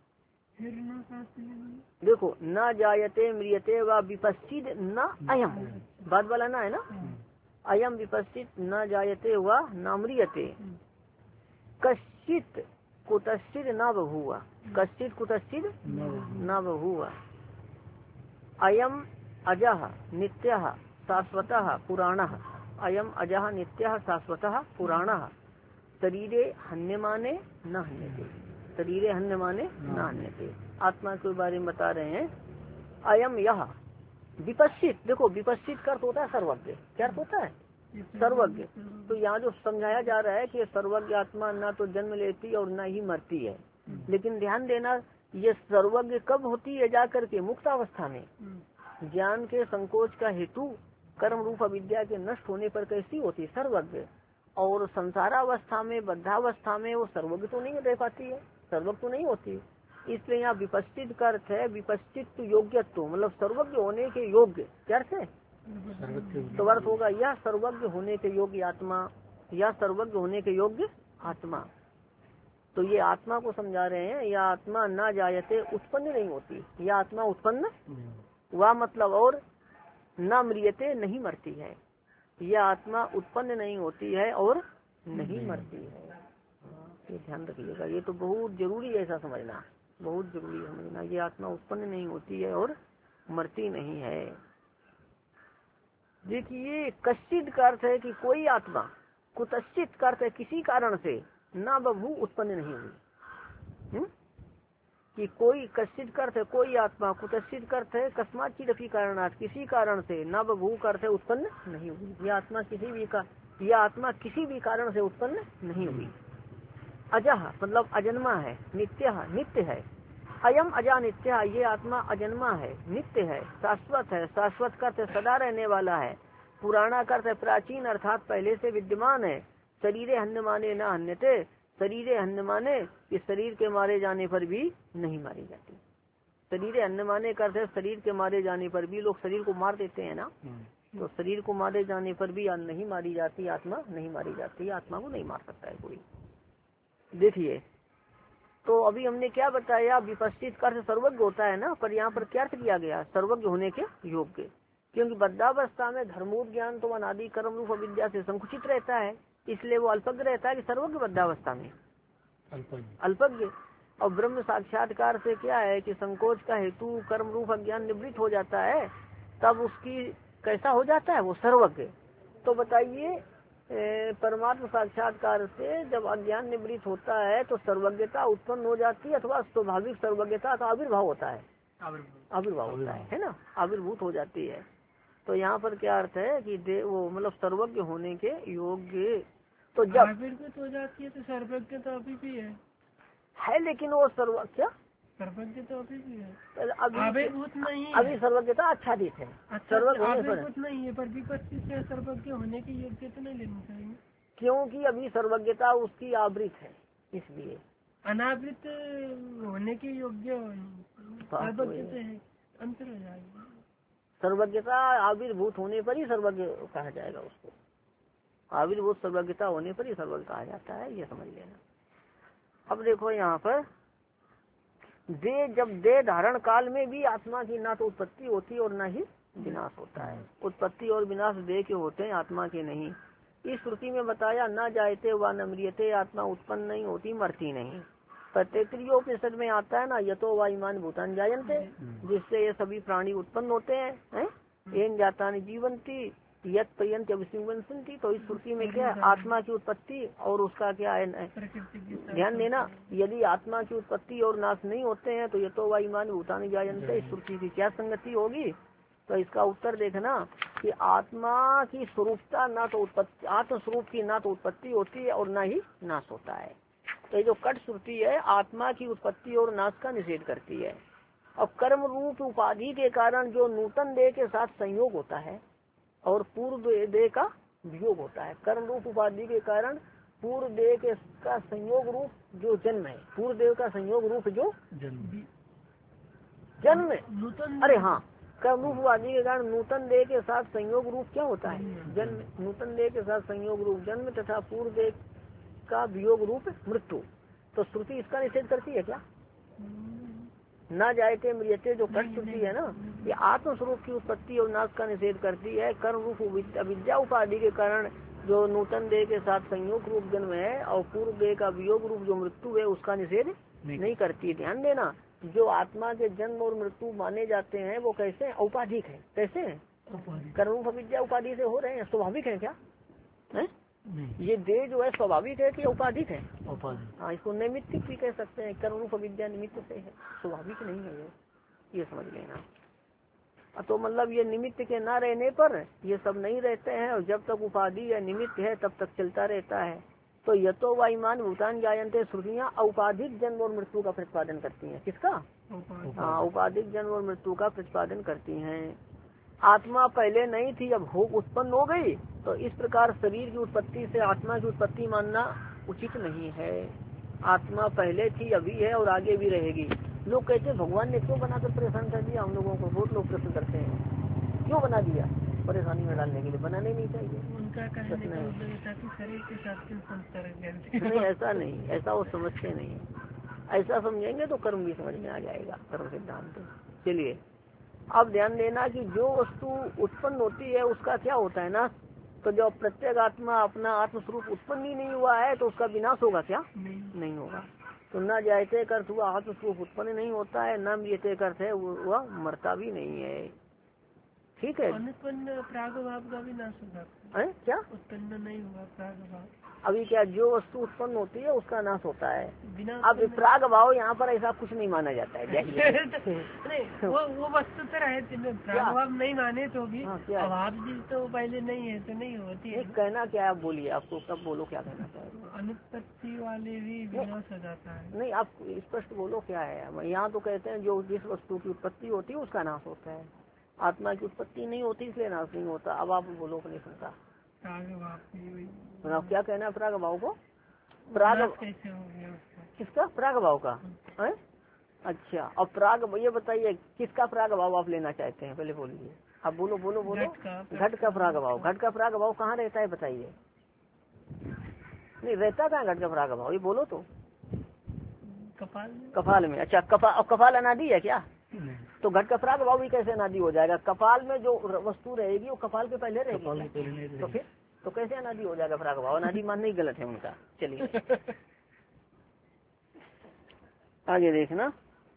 देखो न जायते म्रियते व विपश्चित न अयम बाद वाला ना है ना। अयम विपश्चित न जायते व न म्रियते कश्चित कुतश्चित न बभूव कश्चित कुतश्चित न बभूव अयम अजः नित्यः शाश्वतः पुराणः अयम अजः नित्यः शाश्वतः पुराणः शरीरे हन्यमाने न हन्यते शरीरे हन्यमाने न हन्यते। आत्मा के बारे में बता रहे हैं। अयम यह विपश्चित देखो विपश्चित का अर्थ होता है सर्वज्ञ। क्या अर्थ होता है? सर्वज्ञ। तो यहाँ जो समझाया जा रहा है कि सर्वज्ञ आत्मा ना तो जन्म लेती और ना ही मरती है, लेकिन ध्यान देना ये सर्वज्ञ कब होती है? जाकर के मुक्त अवस्था में ज्ञान के संकोच का हेतु कर्म रूप अविद्या के नष्ट होने पर कैसी होती सर्वज्ञ। और संसारावस्था में बद्धावस्था में वो सर्वज्ञ तो नहीं रह पाती है, सर्वज्ञ तो नहीं होती। इसलिए यहाँ विपश्चित का अर्थ है विपश्चित योग्यत्व मतलब सर्वज्ञ होने के योग्य। क्या अर्थ है? तो अर्थ होगा यह सर्वज्ञ होने के योग्य आत्मा या सर्वज्ञ होने के योग्य आत्मा। तो ये आत्मा को समझा रहे हैं। यह आत्मा ना जायते उत्पन्न नहीं होती, यह आत्मा उत्पन्न वह मतलब और न म्रियते नहीं मरती है। यह आत्मा उत्पन्न नहीं होती है और नहीं मरती है। ये ध्यान रखिएगा, ये तो बहुत जरूरी है ऐसा समझना, बहुत जरूरी है समझना। ये आत्मा उत्पन्न नहीं होती है और मरती नहीं है। देखिए कश्चित का अर्थ है कि कोई आत्मा, कुतश्चित का अर्थ है किसी कारण से, ना बभू उत्पन्न नहीं हुई। हुँ? कि कोई कश्चित का अर्थ है कोई आत्मा, कुतश्चित का अर्थ है कस्मात चिदपि कारणात् किसी कारण से, ना बभू का अर्थ है उत्पन्न नहीं हुई। यह आत्मा किसी भी का यह आत्मा किसी भी कारण से उत्पन्न नहीं हुई। अजह मतलब अजन्मा है, नित्य नित्य है। अयम अजा नित्य, ये आत्मा अजन्मा है, नित्य है, शाश्वत है। शाश्वत का अर्थ सदा रहने वाला है। पुराना का अर्थ प्राचीन अर्थात पहले से विद्यमान है। शरीरे हन्यमाने न हन्यते, शरीरे हन्यमाने कि शरीर के मारे जाने पर भी नहीं मारी जाती। शरीरे हन्यमाने का अर्थ शरीर के मारे जाने पर भी, लोग शरीर को मार देते हैं ना, तो शरीर को मारे जाने पर भी नहीं मारी जाती, आत्मा नहीं मारी जाती। आत्मा को नहीं मार सकता है कोई। देखिए तो अभी हमने क्या बताया, विपश्चित का अर्थ सर्वज्ञ होता है ना, पर यहाँ पर क्या अर्थ किया गया? सर्वज्ञ होने के योग्य। क्योंकि बद्धावस्था में धर्मों ज्ञान तो अनादि कर्म रूप विद्या से संकुचित रहता है, इसलिए वो अल्पज्ञ रहता है कि सर्वज्ञ बद्धावस्था में अल्पज्ञ। और ब्रह्म साक्षात्कार से क्या है कि संकोच का हेतु कर्म रूप अज्ञान निवृत्त हो जाता है, तब उसकी कैसा हो जाता है वो सर्वज्ञ। तो बताइए परमात्मा साक्षात्कार से जब अज्ञान निवृत्त होता है तो सर्वज्ञता उत्पन्न हो जाती है, अथवा स्वाभाविक सर्वज्ञता का आविर्भाव होता है, आविर्भाव होता है है ना, आविर्भूत हो जाती है। तो यहाँ पर क्या अर्थ है कि दे वो मतलब सर्वज्ञ होने के योग्य। तो जब आविर्भूत हो जाती है तो सर्वज्ञ तो अभी भी है है लेकिन वो सर्व क्या सर्वज्ञ तो अभी भी है, अभी आविर्भूत नहीं है। अभी सर्वज्ञता आच्छादित है, सर्वज्ञ आविर्भूत नहीं है, पर विपश्चित से सर्वज्ञ होने की योग्यता नहीं लेनी चाहिए, क्योंकि अभी सर्वज्ञता उसकी आवृत है, इसलिए अनावृत होने के योग्य सर्वज्ञ से अंतर हो जाएगा। सर्वज्ञता आविर्भूत होने पर ही सर्वज्ञ कहा जाएगा उसको, आविर्भूत सर्वज्ञता होने पर ही सर्वज्ञ कहा जाता है, ये समझ लेना। अब देखो यहाँ पर दे जब दे धारण काल में भी आत्मा की ना तो उत्पत्ति होती और ना ही विनाश होता है। उत्पत्ति और विनाश दे के होते हैं, आत्मा के नहीं। इस श्रुति में बताया न जायते व न म्रियते, आत्मा उत्पन्न नहीं होती मरती नहीं। तैत्तिरीयोपनिषद में आता है ना यतो वा ईमान भूतान जायन्ते, जिससे ये सभी प्राणी उत्पन्न होते हैं, हैं? एन जातानि जीवंती यत पर्यंत अभिसंवंसन थी। तो इस श्रुति में क्या है, आत्मा की उत्पत्ति और उसका क्या है, ध्यान देना, यदि आत्मा की उत्पत्ति और नाश नहीं होते हैं तो यतो वा ईमान भूतानि जायन्ते, इस श्रुति की क्या संगति होगी। तो इसका उत्तर देखना कि आत्मा की स्वरूपता ना तो उत्पत्ति, आत्म स्वरूप की ना तो उत्पत्ति होती है और ना ही नाश होता है। तो ये जो कट श्रुति है आत्मा की उत्पत्ति और नाश का निषेध करती है। और कर्म रूप उपाधि के कारण जो नूतन देह के साथ संयोग होता है और पूर्व देह का वियोग होता है। कर्म रूप उपाधि के कारण पूर्व देह के का संयोग रूप जो जन्म है, पूर्व देह का संयोग रूप जो जन्म नूतन, अरे हाँ, कर्म रूप उपाधि के कारण नूतन देह के साथ संयोग रूप क्या होता है, जन्म। नूतन देह के साथ संयोग रूप जन्म तथा पूर्व देह का वियोग रूप मृत्यु। तो श्रुति इसका निषेध करती है क्या, ना जायते मृत्यते, जो कट श्रुति है ना, ये आत्म स्वरूप की उत्पत्ति और नाश का निषेध करती है। कर्म रूप अविद्या उपाधि के कारण जो नूतन देह के साथ संयोग रूप जन्म है और पूर्व देह का वियोग रूप जो मृत्यु है उसका निषेध नहीं, नहीं करती। ध्यान देना, जो आत्मा के जन्म और मृत्यु माने जाते हैं वो कैसे औपाधिक है, कैसे है, कर्म रूप अविद्या उपाधि से हो रहे हैं, स्वाभाविक है क्या है? ये देह जो है स्वाभाविक है कि औपाधिक है? हाँ, इसको नैमित्तिक भी कह सकते हैं, कर्म रूप अविद्या निमित्त से है, स्वाभाविक नहीं है ये, ये समझ लेना। तो मतलब ये निमित्त के ना रहने पर ये सब नहीं रहते हैं और जब तक उपाधि या निमित्त है तब तक चलता रहता है। तो यतो वा ईमान भूतान जायन्ते श्रुतियाँ औपाधिक जन्म और मृत्यु का प्रतिपादन करती हैं। किसका? हाँ, औपाधिक जन्म और मृत्यु का प्रतिपादन करती हैं। आत्मा पहले नहीं थी, अब भोग उत्पन्न हो गई, तो इस प्रकार शरीर की उत्पत्ति से आत्मा की उत्पत्ति मानना उचित नहीं है। आत्मा पहले थी, अभी है और आगे भी रहेगी। लोग कहते हैं भगवान ने क्यों बनाकर परेशान कर दिया हम लोगों को, बहुत लोग प्रश्न करते हैं, क्यों बना दिया, परेशानी में डालने के लिए, बनाने नहीं चाहिए। उनका कहने का मतलब था कि शरीर के साथ नहीं, ऐसा नहीं, ऐसा वो समझते नहीं। ऐसा समझेंगे तो कर्म भी समझ में आ जाएगा, कर्म सिद्धांत। चलिए अब ध्यान देना कि जो वस्तु उत्पन्न होती है उसका क्या होता है ना, तो जब प्रत्येक आत्मा अपना आत्मस्वरूप उत्पन्न ही नहीं हुआ है तो उसका विनाश होगा क्या? नहीं, नहीं होगा। तो न जायते अर्थ हुआ आत्मस्वरूप उत्पन्न नहीं होता है, न मृत्यते अर्थ है वह मरता भी नहीं है। ठीक है, उत्पन्न प्रागभाव का भी नाश होगा है क्या? उत्पन्न नहीं हुआ प्रागभाव, अभी क्या जो वस्तु उत्पन्न होती है उसका नाश होता है। अब प्राग भाव यहाँ पर ऐसा कुछ नहीं माना जाता है। नहीं, वो वो वस्तु तो रहे, प्राग भाव नहीं माने तो भी अभाव भी तो पहले नहीं है तो नहीं होती है। कहना क्या है आप बोलिए, आपको कब बोलो क्या कहना चाहिए? अनुत्पत्ति वाले भी विनाश हो जाता है। नहीं, आप स्पष्ट बोलो क्या है। यहाँ तो कहते हैं जो जिस वस्तु की उत्पत्ति होती है उसका नाश होता है, आत्मा की उत्पत्ति नहीं होती इसलिए नाश नहीं होता। अब आप बोलो नहीं सुनता, आप क्या कहना है प्राग भाव को? प्राग कैसे हो गया किसका? प्राग भाव का है? अच्छा, अब प्राग ये बताइए किसका प्राग भाव आप लेना चाहते हैं, पहले बोलिए आप, बोलो बोलो बोलो। घट का प्राग भाव, घट का प्राग भाव कहाँ रहता है बताइए? नहीं रहता कहाँ घट का प्राग भाव, ये बोलो तो। कपाल में। कपाल में, अच्छा कपाल, कपाल अनादि है क्या? तो घट का प्राग भाव भी कैसे अनादि हो जाएगा? कपाल में जो वस्तु रहेगी वो कपाल के पहले रहेगी, तो फिर तो कैसे अनादि हो जाएगा प्राग भाव? अनादि मानना ही गलत है उनका। चलिए आगे देखना।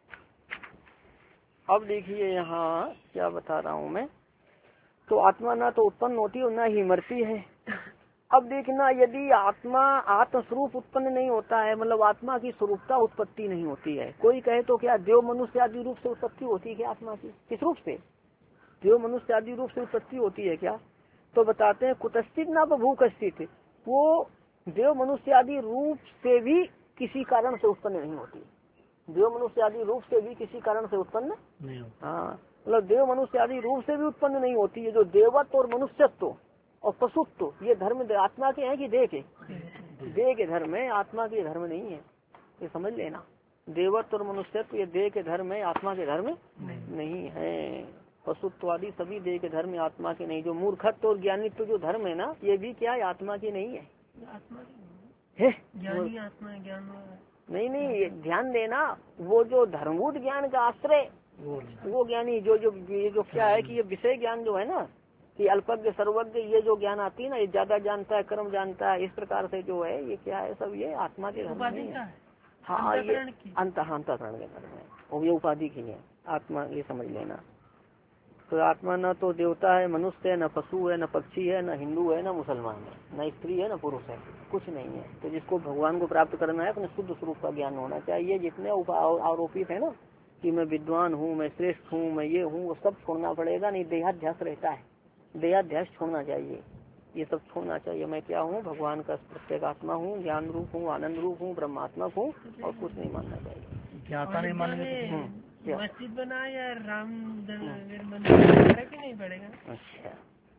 अब देखिए यहाँ क्या बता रहा हूँ मैं, तो आत्मा ना तो उत्पन्न होती और ना ही मरती है। अब देखना, यदि आत्मा आत्मस्वरूप उत्पन्न नहीं होता है, मतलब आत्मा की स्वरूपता उत्पत्ति नहीं होती है। कोई कहे तो क्या देव मनुष्य आदि रूप से उत्पत्ति होती है क्या आत्मा की? किस रूप से? देव मनुष्य आदि रूप से उत्पत्ति होती है क्या? तो बताते हैं कुतस्थित ना बभू कस्थित, वो देव मनुष्य आदि रूप से भी किसी कारण से उत्पन्न नहीं होती। देव मनुष्य आदि रूप से भी किसी कारण से उत्पन्न नहीं, हाँ मतलब देव मनुष्य आदि रूप से भी उत्पन्न नहीं होती है। जो देवत्व और मनुष्यत्व और पशुत्व ये धर्म आत्मा के हैं कि देह के? देह के धर्म है, आत्मा के धर्म नहीं है, ये समझ लेना। देवत्व और मनुष्यत्व ये देह के धर्म है, आत्मा के धर्म नहीं, नहीं है। पशुत्व आदि सभी देह के धर्म आत्मा के नहीं। जो मूर्खत्व और ज्ञानित्व जो धर्म है ना, ये भी क्या है? आत्मा की नहीं है। आत्मा है ज्ञानी आत्मा ज्ञान नहीं नहीं, ध्यान देना, वो जो धर्मभूत ज्ञान का आश्रय वो ज्ञानी जो जो ये जो क्या है कि ये विषय ज्ञान जो है ना, कि अल्पज्ञ सर्वज्ञ ये जो ज्ञान आती है ना, ये ज्यादा जानता है, कर्म जानता है, इस प्रकार से जो है ये क्या है, सब ये आत्मा के धर्म नहीं है। हाँ, ये अंत अंतःकरण के धर्म है और ये उपाधि की है आत्मा, ये समझ लेना। तो आत्मा न तो देवता है, मनुष्य है, न पशु है, न पक्षी है, न हिंदू है, न मुसलमान है, न स्त्री है, न पुरुष है, कुछ नहीं है। तो जिसको भगवान को प्राप्त करना है अपने शुद्ध स्वरूप का ज्ञान होना चाहिए। जितने आरोपित है ना कि मैं विद्वान हूँ, मैं श्रेष्ठ हूँ, मैं ये हूँ, वो सब छोड़ना पड़ेगा। नहीं, देहाध्यास रहता है, देहाध्यास छोड़ना चाहिए, ये सब छोड़ना चाहिए। मैं क्या हूँ, भगवान का प्रत्येक आत्मा हूँ, ज्ञान रूप हूँ, आनंद रूप हूँ, ब्रह्मात्मक हूँ, और कुछ नहीं मानना चाहिए। ज्ञाता नहीं मानेंगे मस्जिद बना या राम मंदिर की नहीं पड़ेगा। अच्छा,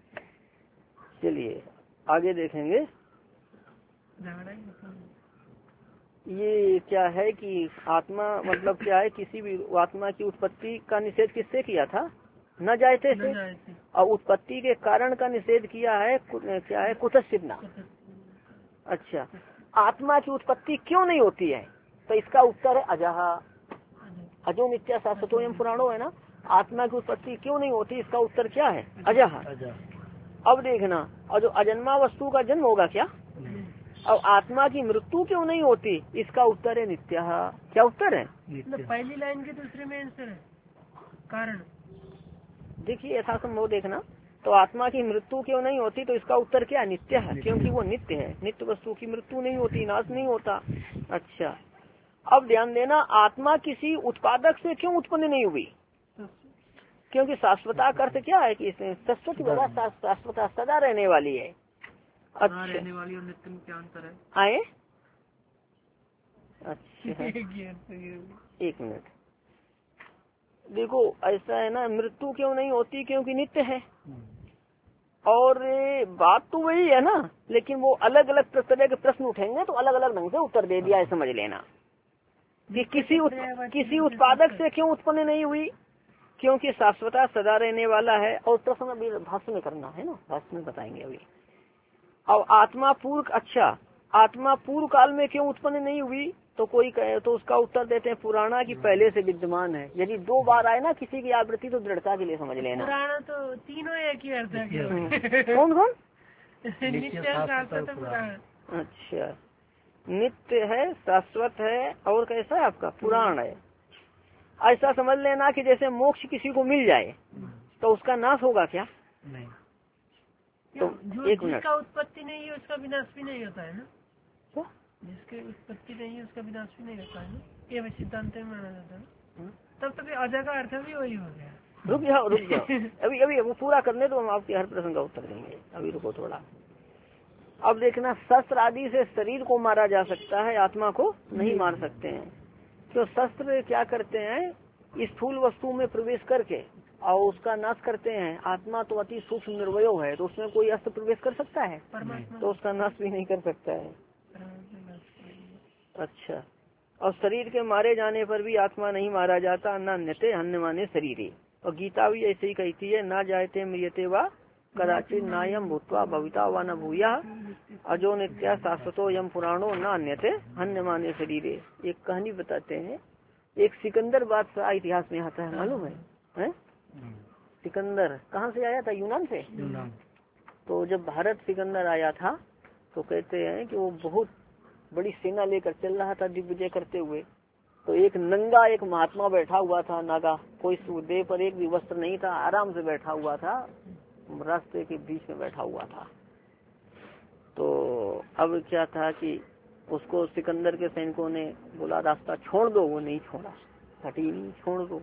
चलिए आगे देखेंगे। ये क्या है कि आत्मा मतलब क्या है, किसी भी आत्मा की उत्पत्ति का निषेध किससे किया था, न जायते से, और उत्पत्ति के कारण का निषेध किया है क्या है, कुतश्चितना। अच्छा, आत्मा की उत्पत्ति क्यों नहीं होती है, तो इसका उत्तर है अजहा, अजो नित्य शाश्वतो एवं पुराणो है ना। आत्मा की उत्पत्ति क्यों नहीं होती, इसका उत्तर क्या है, अजहा। अब देखना, और जो अजन्मा वस्तु का जन्म होगा क्या, और आत्मा की मृत्यु क्यों नहीं होती, इसका उत्तर है नित्य। क्या उत्तर है, पहली लाइन के दूसरे में आंसर है कारण। देखिए यथासंभव देखना, तो आत्मा की मृत्यु क्यों नहीं होती, तो इसका उत्तर क्या है, नित्य है, क्योंकि वो नित्य है। नित्य वस्तु की मृत्यु नहीं होती, नाश नहीं होता। अच्छा, अब ध्यान देना, आत्मा किसी उत्पादक से क्यों उत्पन्न नहीं हुई, क्योंकि शाश्वता का अर्थ क्या है कि शाश्वत व्यवस्था, शाश्वता सदा रहने वाली है। अच्छा, रहने वाली और नित्य में क्या अंतर है, आए अच्छा एक मिनट देखो, ऐसा है ना, मृत्यु क्यों नहीं होती, क्योंकि नित्य है। और बात तो वही है ना, लेकिन वो अलग अलग तरह के प्रश्न उठेंगे तो अलग अलग ढंग से उत्तर दे दिया है, समझ लेना कि किसी उत, किसी उत्पादक से क्यों उत्पन्न नहीं हुई, क्योंकि शाश्वता सदा रहने वाला है। और प्रश्न अभी भाष्य में करना है ना, भाष्य में बताएंगे अभी। अब आत्मा पूर्व, अच्छा आत्मा पूर्व काल में क्यों उत्पन्न नहीं हुई, तो कोई कहे तो उसका उत्तर देते हैं पुराना की पहले से विद्यमान है। यदि दो बार आए ना किसी की आवृत्ति तो दृढ़ता के लिए समझ लेना। पुराना तो तीनों एक ही अर्थ है। कौन कौन, नित्य, अच्छा नित्य है, शाश्वत है, और कैसा है आपका पुराण है। ऐसा समझ लेना कि जैसे मोक्ष किसी को मिल जाए तो उसका नाश होगा क्या, नहीं। तो एक मिनट, जिसका उत्पत्ति नहीं है उसका विनाश भी नहीं होता है ना, क्या जिसकी उत्पत्ति नहीं है उसका विनाश भी नहीं होता है ना, ये सिद्धांत में माना जाता है। तब तक अजय का अर्थ भी वही हो गया। रुक जाओ रुक जाओ अभी अभी वो पूरा करने तो हम आपके हर प्रश्न का उत्तर देंगे, अभी रुको थोड़ा। अब देखना, शस्त्र आदि से शरीर को मारा जा सकता है, आत्मा को नहीं मार सकते हैं। तो शस्त्र क्या करते हैं, स्थूल वस्तु में प्रवेश करके और उसका नाश करते हैं। आत्मा तो अति सूक्ष्म निर्वय है, तो उसमें कोई अस्त्र प्रवेश कर सकता है, तो उसका नाश भी नहीं कर सकता है। अच्छा, और शरीर के मारे जाने पर भी आत्मा नहीं मारा जाता, ना अन्यते अन्य माने शरीर। और गीता भी ऐसे ही कहती है, ना जायते मृत्यते वा कदाचित नायम भूतवा भविता व न भूया अजो नित्या शाश्वतो यम पुराणो न अन्यते अन्य माने शरीरे। एक कहानी बताते हैं, एक सिकंदर बादशाह इतिहास में आता है, मालूम है, है? सिकंदर कहाँ से आया था, यूनान से। तो जब भारत सिकंदर आया था तो कहते हैं कि वो बहुत बड़ी सेना लेकर चल रहा था दिग्विजय करते हुए। तो एक नंगा एक महात्मा बैठा हुआ था, नागा, कोई देह पर एक भी वस्त्र नहीं था, आराम से बैठा हुआ था, रास्ते के बीच में बैठा हुआ था। तो अब क्या था कि उसको सिकंदर के सैनिकों ने बोला रास्ता छोड़ दो, वो नहीं छोड़ा, हटी नहीं, छोड़ दो,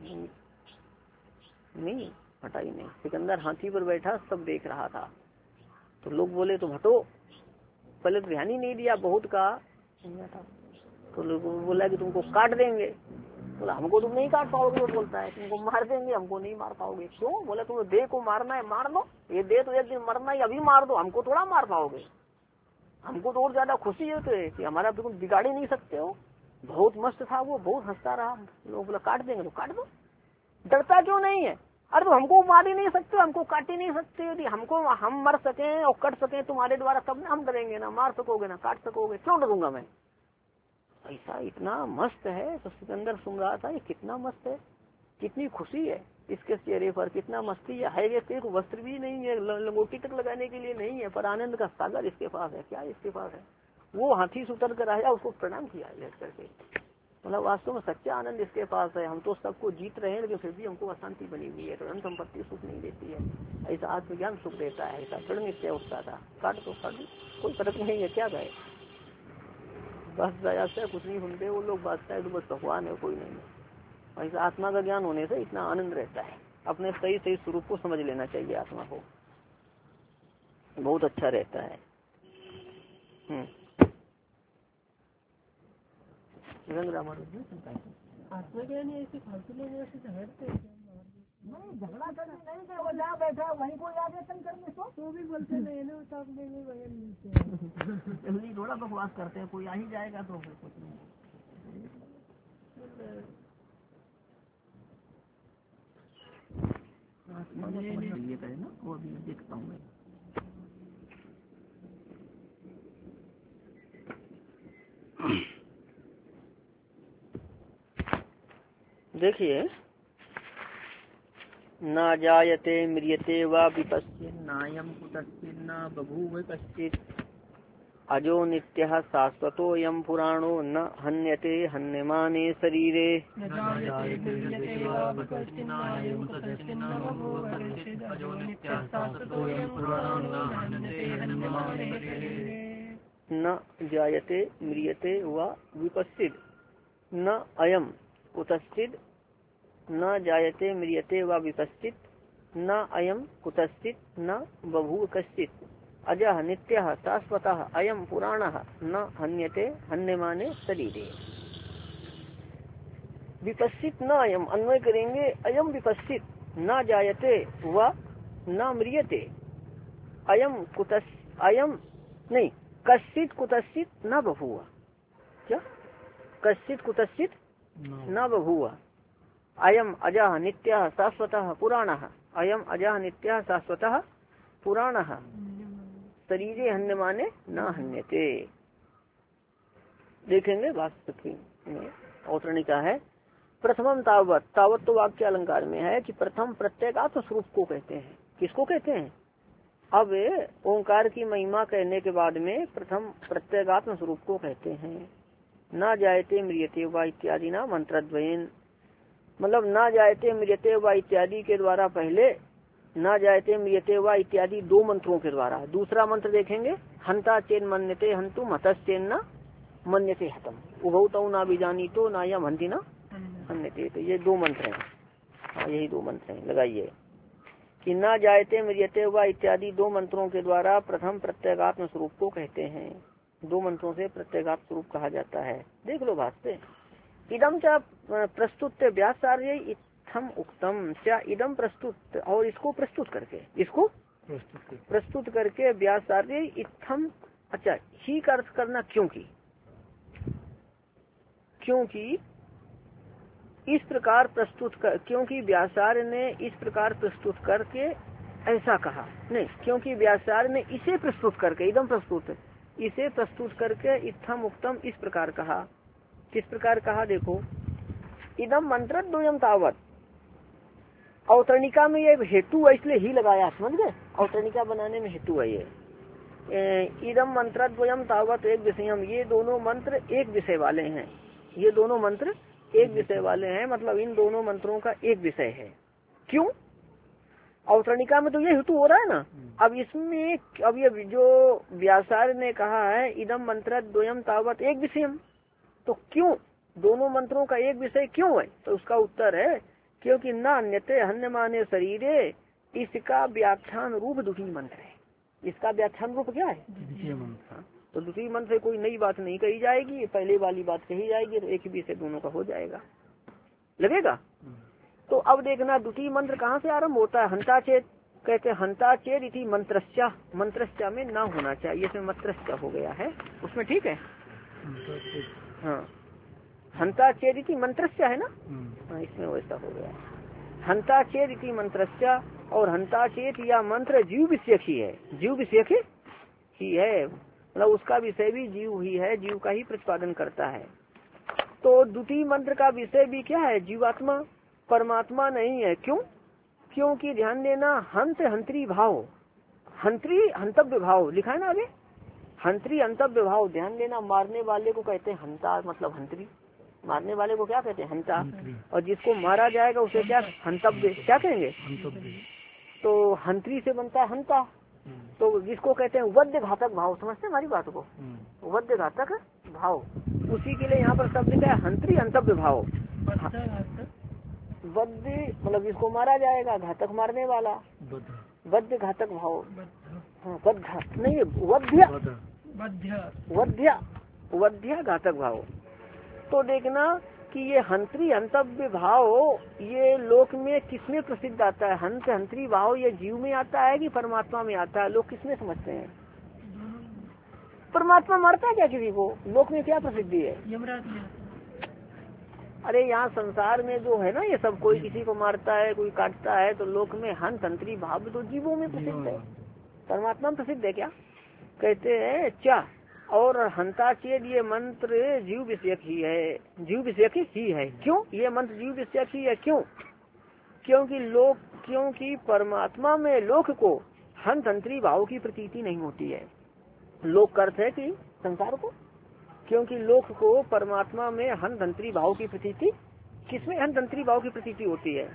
नहीं हटाई नहीं। सिकंदर हाथी पर बैठा, सब देख रहा था। तो लोग बोले तुम हटो, पहले तो ध्यान ही नहीं दिया, बहुत कहा था। तो लोगों ने बोला कि तुमको काट देंगे। बोला हमको तुम नहीं काट पाओगे, वो बोलता है तुमको मार देंगे, हमको नहीं मार पाओगे। क्यों? बोला तुम्हें देह को मारना है, मार दो, ये देह तो एक दिन मरना है, अभी मार दो, हमको थोड़ा मार पाओगे। हमको तो और ज्यादा खुशी है तो कि हमारा बिल्कुल बिगाड़ ही नहीं सकते हो। बहुत मस्त था वो, बहुत हंसता रहा। लोग बोला काट देंगे, तो काट दो, डरता क्यों नहीं है? अरे तो हमको मार ही नहीं सकते, हमको काट ही नहीं सकते। यदि हमको हम मर सके और कट सके तुम्हारे द्वारा, तब ना हम डरेंगे, ना मार सकोगे ना काट सकोगे, क्यों डरूंगा मैं? ऐसा इतना मस्त है। तो सिकंदर सुन रहा था, ये कितना मस्त है, कितनी खुशी है इसके चेहरे पर, कितना मस्ती है। एक वस्त्र भी नहीं है, लंगोटी तक लगाने के लिए नहीं है, पर आनंद का सागर इसके पास है। क्या इसके पास है? वो हाथी से उतर कर आया, उसको प्रणाम किया लेट करके। मतलब वास्तव में सच्चा आनंद इसके पास है। हम तो सबको जीत रहे हैं लेकिन फिर भी हमको अशांति बनी हुई है, तो धन संपत्ति सुख नहीं देती है। ऐसा आत्मज्ञान सुख देता है, ऐसा दृढ़ निश्चय उसका था। काट तो काट, कोई फर्क नहीं है, क्या गए बस दया से कुछ नहीं सुनते वो लोग, बादशाह तो बस भगवान है, कोई नहीं। ऐसा आत्मा का ज्ञान होने से इतना आनंद रहता है। अपने सही सही स्वरूप को समझ लेना चाहिए आत्मा को, बहुत अच्छा रहता है। हम्म आत्मा ज्ञान ऐसे फालतू लोग ऐसे झगड़ते नहीं, झगड़ा करने नहीं कि वो जहाँ बैठा वहीं कोई आगे तंग करने तो तो भी बोलते नहीं ना, साथ में भजन मिलते हैं थोड़ा बकवास करते हैं, कोई आ ही जाएगा तो फिर कुछ नहीं। ये कहे ना वो अभी देखता हूँ मैं। देखिए, न जायते म्रियते वा विपश्चिन्नायं कुतश्चिन्न बभूव कश्चित् अजो नित्यः शाश्वतोऽयं पुराणो न हन्यते हन्यमाने शरीरे। न जायते म्रियते वा विपश्चित् न अयं कुतश्चित् न जायते म्रियते वा विपश्चित् न अयं कुतश्चित् न बभूव कश्चित् अजः नित्यः शाश्वतः अयं पुराणः न हन्यते हन्यमाने शरीरे। विपश्चित न अयम, अन्वय करेंगे अयम विपश्चित, न जायते व न म्रियते, अयम कुतस् अयम नहीं कश्चित कुतश्चित न बभूव। क्या कश्चित कुतश्चित न बभूव। अयम अजः नित्यः शाश्वतः पुराणः, अयम अजः नित्यः शाश्वतः पुराणः शरीरे हन्यमाने न हन्यते। देखेंगे वास्तविक में औतरणिका है। प्रथमम तावत, तावत तो वाक्य अलंकार में है कि प्रथम प्रत्येगात्म स्वरूप को कहते हैं। किसको कहते हैं? अब ओंकार की महिमा कहने के बाद में प्रथम प्रत्येगात्म स्वरूप को कहते हैं। न जायते म्रियते वा इत्यादि ना मंत्रद्वयन, मतलब न जायते म्रियते वा इत्यादि के द्वारा पहले न जायते म्रियते वा इत्यादि दो मंत्रों के द्वारा। दूसरा मंत्र देखेंगे हंता चेन मन्यते हंतु मतश्चेन न मन्यते हतम, उभौतौ ना बीजानी तो ना यम हंति ना हन्यते। तो ये दो मंत्र हैं, हाँ यही दो मंत्र हैं, लगाइए कि न जायते म्रियते वा इत्यादि दो मंत्रों के द्वारा प्रथम प्रत्येगात्म स्वरूप को कहते हैं। दो मंत्रों से प्रत्येगात्म स्वरूप कहा जाता है। देख लो भाष्य, इदम च प्रस्तुत व्यासार्य इत्थम उक्तम च, इदम प्रस्तुत और इसको प्रस्तुत करके, इसको प्रस्तुत प्रस्तुत करके व्यासार्य इत्थम, अच्छा ही का अर्थ करना क्योंकि, क्योंकि इस प्रकार प्रस्तुत कर, क्योंकि व्यासार्य ने इस प्रकार प्रस्तुत करके ऐसा कहा, नहीं क्योंकि व्यासार्य ने इसे प्रस्तुत करके, इदम प्रस्तुत इसे प्रस्तुत करके इत्थम उक्तम इस प्रकार कहा। किस प्रकार कहा देखो, इदम मंत्र द्वयम तावत, अवतरणिका में ये हेतु है इसलिए ही लगाया, समझ गए? अवतरणिका बनाने में हेतु है ये। इदम मंत्र द्वयम तावत एक विषयम, ये दोनों मंत्र एक विषय वाले हैं। ये दोनों मंत्र एक विषय वाले हैं, मतलब इन दोनों मंत्रों का एक विषय है। क्यों? अवतरणिका में तो ये हेतु हो रहा है ना। अब इसमें अब ये जो व्यासार्य ने कहा है इदम मंत्र द्वयम तावत एक विषयम, तो क्यों दोनों मंत्रों का एक विषय क्यों है? तो उसका उत्तर है क्योंकि न अन्यते हन्यमाने शरीरे, इसका व्याख्यान रूप द्वितीय मंत्र है। इसका व्याख्यान रूप क्या है? द्वितीय मंत्र। तो द्वितीय मंत्र से कोई नई बात नहीं कही जाएगी, पहले वाली बात कही जाएगी, तो एक ही विषय दोनों का हो जाएगा, लगेगा। तो अब देखना द्वितीय मंत्र कहाँ से आरंभ होता है? हंता चेत, कहते हैं हंता चेत इति मंत्रस्या, मंत्रस्या में ना होना चाहिए, इसमें मंत्रस्या हो गया है, उसमें ठीक है। हाँ हंता चेत इति मंत्रस्या है ना, हाँ इसमें वैसा हो गया। हंता चेत इति मंत्रस्या, और हंता चेत या मंत्र जीव विषयक ही है, जीव विषयक ही है, मतलब उसका विषय भी जीव ही है, जीव का ही प्रतिपादन करता है। तो द्वितीय मंत्र का विषय भी क्या है? जीवात्मा, परमात्मा नहीं है। क्यों? क्योंकि ध्यान देना हंत हंत्री भाव, हंत्री हंतव्य भाव लिखा है ना आगे, हंत्री हंतव्य भाव। ध्यान देना मारने वाले को कहते हैं हंता, मतलब हंत्री, मारने वाले को क्या कहते हैं? हंता। और जिसको मारा जाएगा उसे क्या? हंतव्य। क्या कहेंगे? तो हंत्री से बनता है हंता। तो जिसको कहते हैं वध्य घातक भाव, समझते हैं हमारी बात को? वध्य घातक भाव, उसी के लिए यहाँ पर शब्द क्या है? हंत्री हंतव्य भाव। वध्य मतलब जिसको मारा जाएगा, घातक मारने वाला, वध्य घातक भाव। हाँ वध्य नहीं, वध्य वध्य वध्य घातक भाव। तो देखना कि ये हंत्री हंतव्य भाव ये लोक में किसमें प्रसिद्ध आता है? हंत हंत्री भाव ये जीव में आता है कि परमात्मा में आता है? लोग किसमें समझते हैं? परमात्मा मारता है क्या किसी को? लोक में क्या प्रसिद्धि है? यमराज में। अरे यहाँ संसार में जो है ना ये सब, कोई किसी को मारता है, कोई काटता है, तो लोक में हंत हंत्री भाव तो जीवों में प्रसिद्ध है, परमात्मा में प्रसिद्ध है क्या? कहते हैं क्या? और हंता चेद ये मंत्र जीव विषयक ही है, जीव विषयक ही है। क्यों ये मंत्र जीव विषयक ही है? क्यों? क्योंकि लोक क्योंकि परमात्मा में लोक को हंत हंत्री भाव की प्रतीति नहीं होती है। लोक का अर्थ है कि संसार को, क्योंकि लोक को परमात्मा में हंत हंत्री भाव की प्रतीति, किसमें हंत हंत्री भाव की प्रतीति होती है?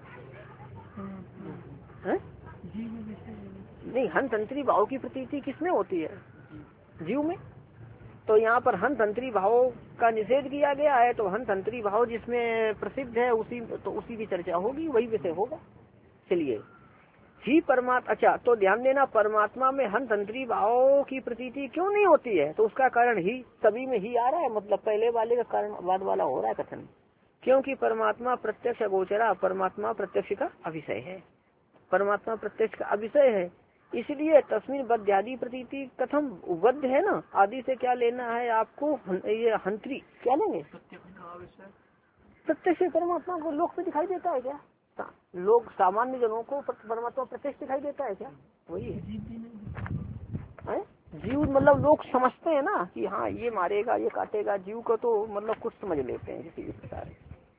है? नहीं, हंत हंत्री भाव की प्रतीति किसमें होती है? जीव में। तो यहाँ पर हंत हंत्री भाव का निषेध किया गया है, तो हंत हंत्री भाव जिसमें प्रसिद्ध है उसी तो उसी की चर्चा होगी, वही विषय होगा। चलिए ही परमात्मा, अच्छा तो ध्यान देना, परमात्मा में हंत हंत्री भाव की प्रतीति क्यों नहीं होती है? तो उसका कारण ही सभी में ही आ रहा है, मतलब पहले वाले का कारण बाद वाला हो रहा है कथन। क्योंकि परमात्मा प्रत्यक्ष अगोचरा, परमात्मा प्रत्यक्ष का अविषय है, परमात्मा प्रत्यक्ष का अविषय है। इसलिए तस्मिन वध्य आदि प्रतीति कथम, वध्य है ना, आदि से क्या लेना है आपको? ये हंत्री क्या लेंगे? प्रत्यक्ष परमात्मा को लोक में दिखाई देता है क्या? लोग सामान्य जनों को परमात्मा प्रत्यक्ष दिखाई देता है क्या? वही है, है? जीव मतलब लोग समझते हैं ना कि हाँ ये मारेगा ये काटेगा, जीव को तो मतलब कुछ समझ लेते हैं किसी प्रकार।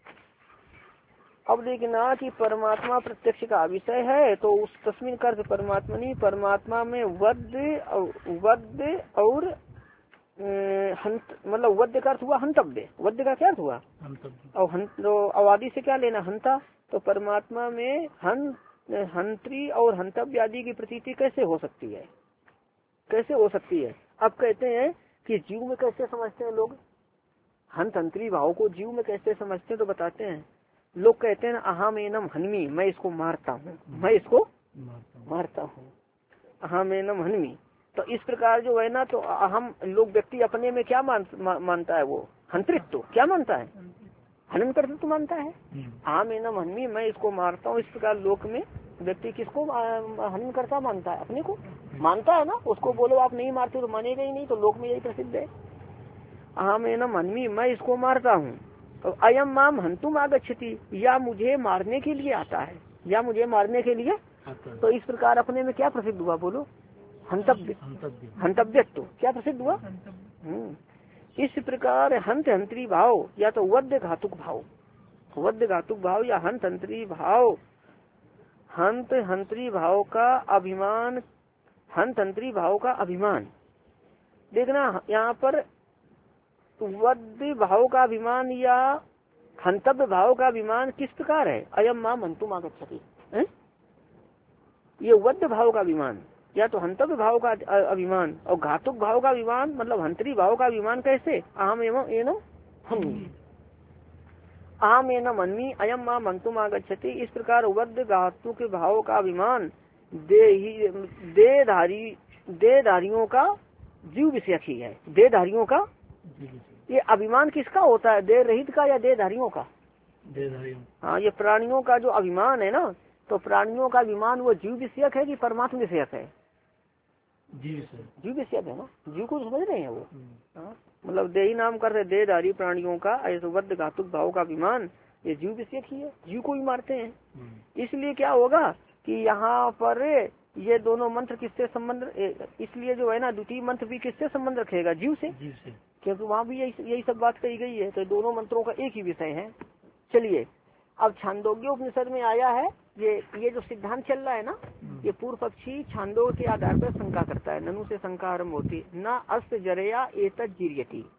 अब देखना कि परमात्मा प्रत्यक्ष का विषय है, तो उस तस्मिन कर्त परमात्मा नहीं, परमात्मा में वध्य वध्य और हंत मतलब वध्य का अर्थ हुआ हंतव्य, वध्य का क्या अर्थ हुआ? और हंत अवादी से क्या लेना? हंता। तो परमात्मा में हं हंत्री और हंतव्य आदि की प्रतीति कैसे हो सकती है? कैसे हो सकती है? अब कहते हैं कि जीव में कैसे समझते हैं लोग हंत हंत्री भाव को? जीव में कैसे समझते हैं तो बताते हैं। लोग कहते हैं अहम एनम हन्मी, मैं इसको मारता हूँ, मैं इसको मारता हूँ, अहम एनम हन्मी। तो इस प्रकार जो है ना, तो अहम लोग व्यक्ति अपने में क्या मान, मा, मानता है? वो हंत्रित्व क्या मानता है? हनन कर्तृत्व मानता है। अहम एनम हन्मी, मैं इसको मारता हूँ। इस प्रकार लोक में व्यक्ति किसको हनन करता मानता है? अपने को मानता है ना। उसको बोलो आप नहीं मारते तो मानेगा ही नहीं, तो लोक में यही प्रसिद्ध है। अहम एनम हन्मी, मैं इसको मारता हूँ। तो अयम माम हंतुम आगच्छति, या मुझे मारने के लिए आता है, या मुझे मारने के लिए। तो इस प्रकार अपने में क्या प्रसिद्ध हुआ? बोलो हंतव्य, हंतव्यत्व क्या प्रसिद्ध हुआ? इस प्रकार हंत हंत्री भाव या तो वध्य घातुक भाव, वध्य घातुक भाव या हंत हंत्री भाव, हंत हंत्री भाव का अभिमान, हंत हंत्री भाव का अभिमान। देखना यहाँ पर वध्य भाव का अभिमान या हंतव्य भाव का अभिमान किस प्रकार है? अयम माम हंतुम आगच्छति, ये वध्य भाव का अभिमान या तो हंतव्य भाव का अभिमान, और घातुक भाव का अभिमान मतलब हंत्री भाव का अभिमान कैसे? अहम एवं एनम हन्मी, अहम एनम हन्मी अयम माम हंतुम आगच्छति। इस प्रकार वध्य घातुक भाव का अभिमान दे देहधारी देहधारियों का जीव विषयक ही है। देहधारियों का ये अभिमान किसका होता है? देह रहित का या देहधारियों का? देहधारियों। हाँ, ये प्राणियों का जो अभिमान है ना, तो प्राणियों का अभिमान वो जीव विषयक है कि परमात्मा विषयक है? जीव विषयक है ना। जीव को समझ रहे हैं वो। हाँ, मतलब देही नाम कर रहे देहधारी प्राणियों का ऐसे वध्य घातुक भाव का अभिमान ये जीव विषयक ही है, जीव को ही मारते हैं। इसलिए क्या होगा कि यहाँ पर ये दोनों मंत्र किससे संबंध, इसलिए जो है ना द्वितीय मंत्र भी किससे संबंध रखेगा? जीव से, जीव से, क्योंकि वहाँ भी यही यही सब बात कही गई है। तो दोनों मंत्रों का एक ही विषय है। चलिए अब छांदोग्य उपनिषद में आया है, ये ये जो सिद्धांत चल रहा है ना, ये पूर्व पक्षी छांदोग्य के आधार पर शंका करता है। ननु से शंका आरम्भ होती न अस्त जरया एतत् जीर्यति,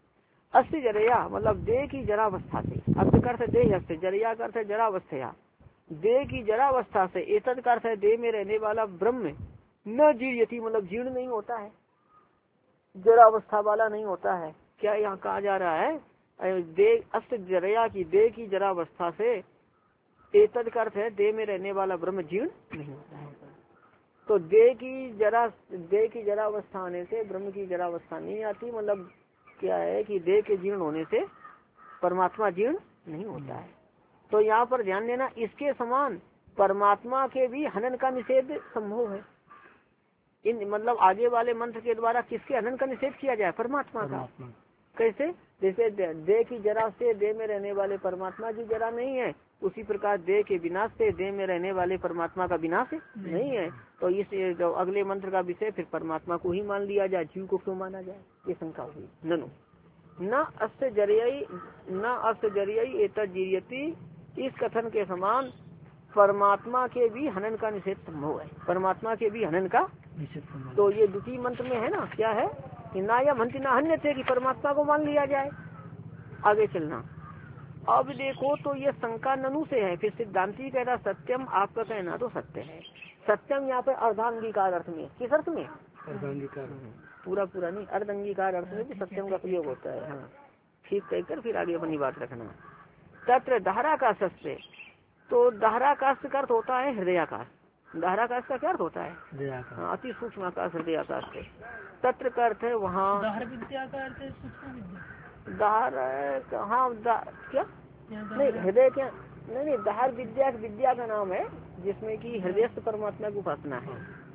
अस्य जरया मतलब देह की जरावस्था से, अस्य का अर्थ है देह, अस्य जरया का अर्थ है जरावस्थया, देह की जरावस्था से, एतद का अर्थ है देह में रहने वाला ब्रह्म न जीर्यति मतलब जीर्ण नहीं होता है, जरावस्था वाला नहीं होता है। क्या यहाँ कहा जा रहा है, देह अस्य जरया की देह की जरावस्था से, एतद का अर्थ है देह में रहने वाला ब्रह्म जीर्ण नहीं होता है। तो देह की जरा देह की जरावस्था आने से ब्रह्म की जरावस्था नहीं आती, मतलब क्या है कि देह के जीर्ण होने से परमात्मा जीर्ण नहीं होता है। तो यहाँ पर ध्यान देना, इसके समान परमात्मा के भी हनन का निषेध संभव है। इन मतलब आगे वाले मंत्र के द्वारा किसके हनन का निषेध किया जाए, परमात्मा का। कैसे, जैसे देह की जरा से देह में रहने वाले परमात्मा की जरा नहीं है, उसी प्रकार देह के विनाश से देह में रहने वाले परमात्मा का विनाश नहीं है। तो इस जो अगले मंत्र का विषय फिर परमात्मा को ही मान लिया जाए, जीव को क्यों माना जाए, ये शंका हुई। ननु न अस्य जरियई न अस्य जरियई एतद जीर्यति, इस कथन के समान परमात्मा के भी हनन का निषेध संभव है, परमात्मा के भी हनन का निषेध संभव। तो ये द्वितीय मंत्र में है ना, क्या है कि ना या मंत्र ना हन्य थे कि परमात्मा को मान लिया जाए। आगे चलना, अब देखो तो ये शंका ननु से है, फिर सिद्धांति कह रहा सत्यम, आपका कहना तो सत्य है। सत्यम यहाँ पे अर्धांगीकार अर्थ में, किस अर्थ में, अर्धांगीकार, पूरा पूरा नहीं, अर्धांगीकार अर्थ में भी सत्यम का प्रयोग होता है। हाँ ठीक कहकर फिर आगे अपनी बात रखना। तत्र धाराकाश से, तो धाराकाश का अर्थ होता है हृदयाकाश। धाराकाश का क्या अर्थ होता है, हाँ, अति सूक्ष्म आकाश हृदयाकाश से। तत्र का अर्थ है वहाँ, दाहर विद्या का अर्थ है सूक्ष्म विद्या, दाहर हाँ क्या नहीं, हृदय क्या नहीं नहीं, दाहर विद्या विद्या का नाम है जिसमें कि हृदय से परमात्मा की उपासना है।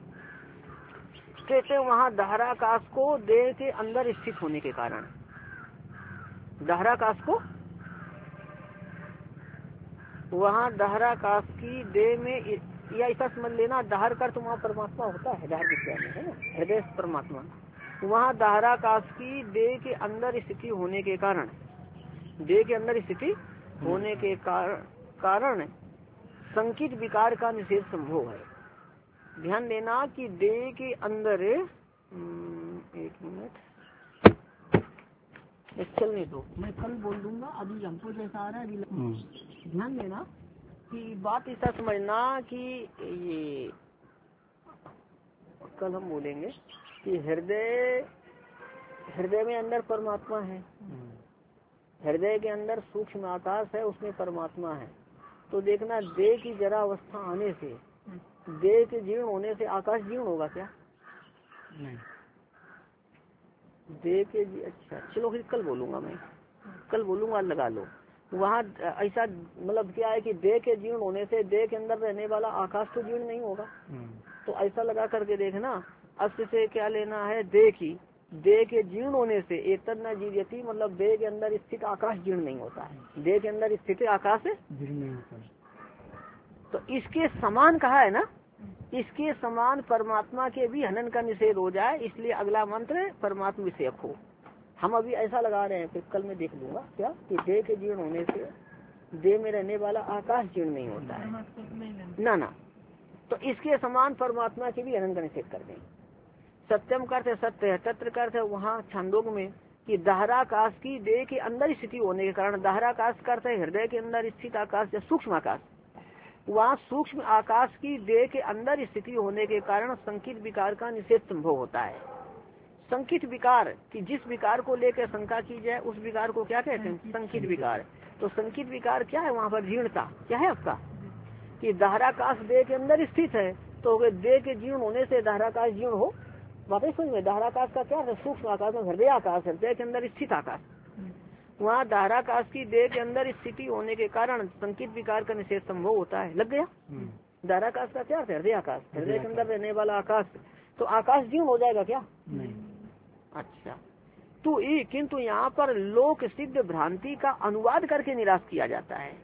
कहते वहाँ धाराकाश को देह के अंदर स्थित होने के कारण, धाराकाश को वहाँ धाराकाश की देह में, या ऐसा समझ लेना दाहर का वहाँ परमात्मा होता है, दाहर विद्या में है ना, हृदय से परमात्मा। वहाँ धाराकाश की देह के अंदर स्थिति होने के कारण, देह के अंदर स्थिति होने के कारण कारण संकित विकार का निषेध संभव है। ध्यान देना कि देह के अंदर, एक मिनट चलने दो, मैं कल बोल दूंगा, अभी हमको जैसा आ रहा है अभी। ध्यान देना कि बात ऐसा समझना कि ये कल हम बोलेंगे कि हृदय हृदय में अंदर परमात्मा है, हृदय के अंदर सूक्ष्म आकाश है, उसमें परमात्मा है। तो देखना देह की जरा अवस्था आने से, देह के जीर्ण होने से आकाश जीर्ण होगा क्या, नहीं, देह के, अच्छा चलो फिर कल बोलूंगा, मैं कल बोलूंगा, लगा लो। वहाँ ऐसा मतलब क्या है कि देह के जीर्ण होने से देह के अंदर रहने वाला आकाश तो जीर्ण नहीं होगा। तो ऐसा लगा करके देखना, अस्य से क्या लेना है, देह की, देह के जीर्ण होने से एतद न जीर्यति मतलब देह के अंदर स्थित आकाश जीर्ण नहीं होता है, देह के अंदर स्थित आकाश जीर्ण नहीं होता है। तो इसके समान कहा है ना, इसके समान परमात्मा के भी हनन का निषेध हो जाए, इसलिए अगला मंत्र परमात्मा विषयक हो। हम अभी ऐसा लगा रहे हैं, फिर कल मैं देख लूंगा क्या कि देह के जीर्ण होने से देह में रहने वाला आकाश जीर्ण नहीं होता है ना ना। तो इसके समान परमात्मा के भी हनन का निषेध कर दें। सत्यम का अर्थ है सत्य है, तत्र का अर्थ है वहाँ छांदोग में कि दाहराकाश की देह के अंदर स्थिति होने के कारण, दाहराकाश का अर्थ है हृदय के अंदर स्थित आकाश या सूक्ष्म आकाश, वहाँ सूक्ष्म आकाश की देह के अंदर स्थिति होने के कारण संकित विकार का निषेध संभव होता है। संकित विकार कि जिस विकार को लेकर शंका की जाए उस विकार को क्या कहते हैं, संकित विकार। तो संकित विकार क्या है, वहाँ पर जीर्णता क्या है आपका, कि दाहराकाश देह के अंदर स्थित है, तो देह के जीर्ण होने से दाहराकाश जीर्ण हो, वापस समझ में, दाहराकाश का क्या है, सूक्ष्म आकाश में हृदय आकाश, हृदय के अंदर स्थित आकाश, वहाँ दाहराकाश की देह के अंदर स्थिति होने के कारण संकित विकार का निषेध संभव होता है। लग गया, दाहराकाश का क्या है, हृदय आकाश, हृदय के अंदर रहने वाला आकाश, तो आकाश जीर्ण हो जाएगा क्या, नहीं। अच्छा, तो ये किंतु यहाँ पर लोक सिद्ध भ्रांति का अनुवाद करके निराश किया जाता है।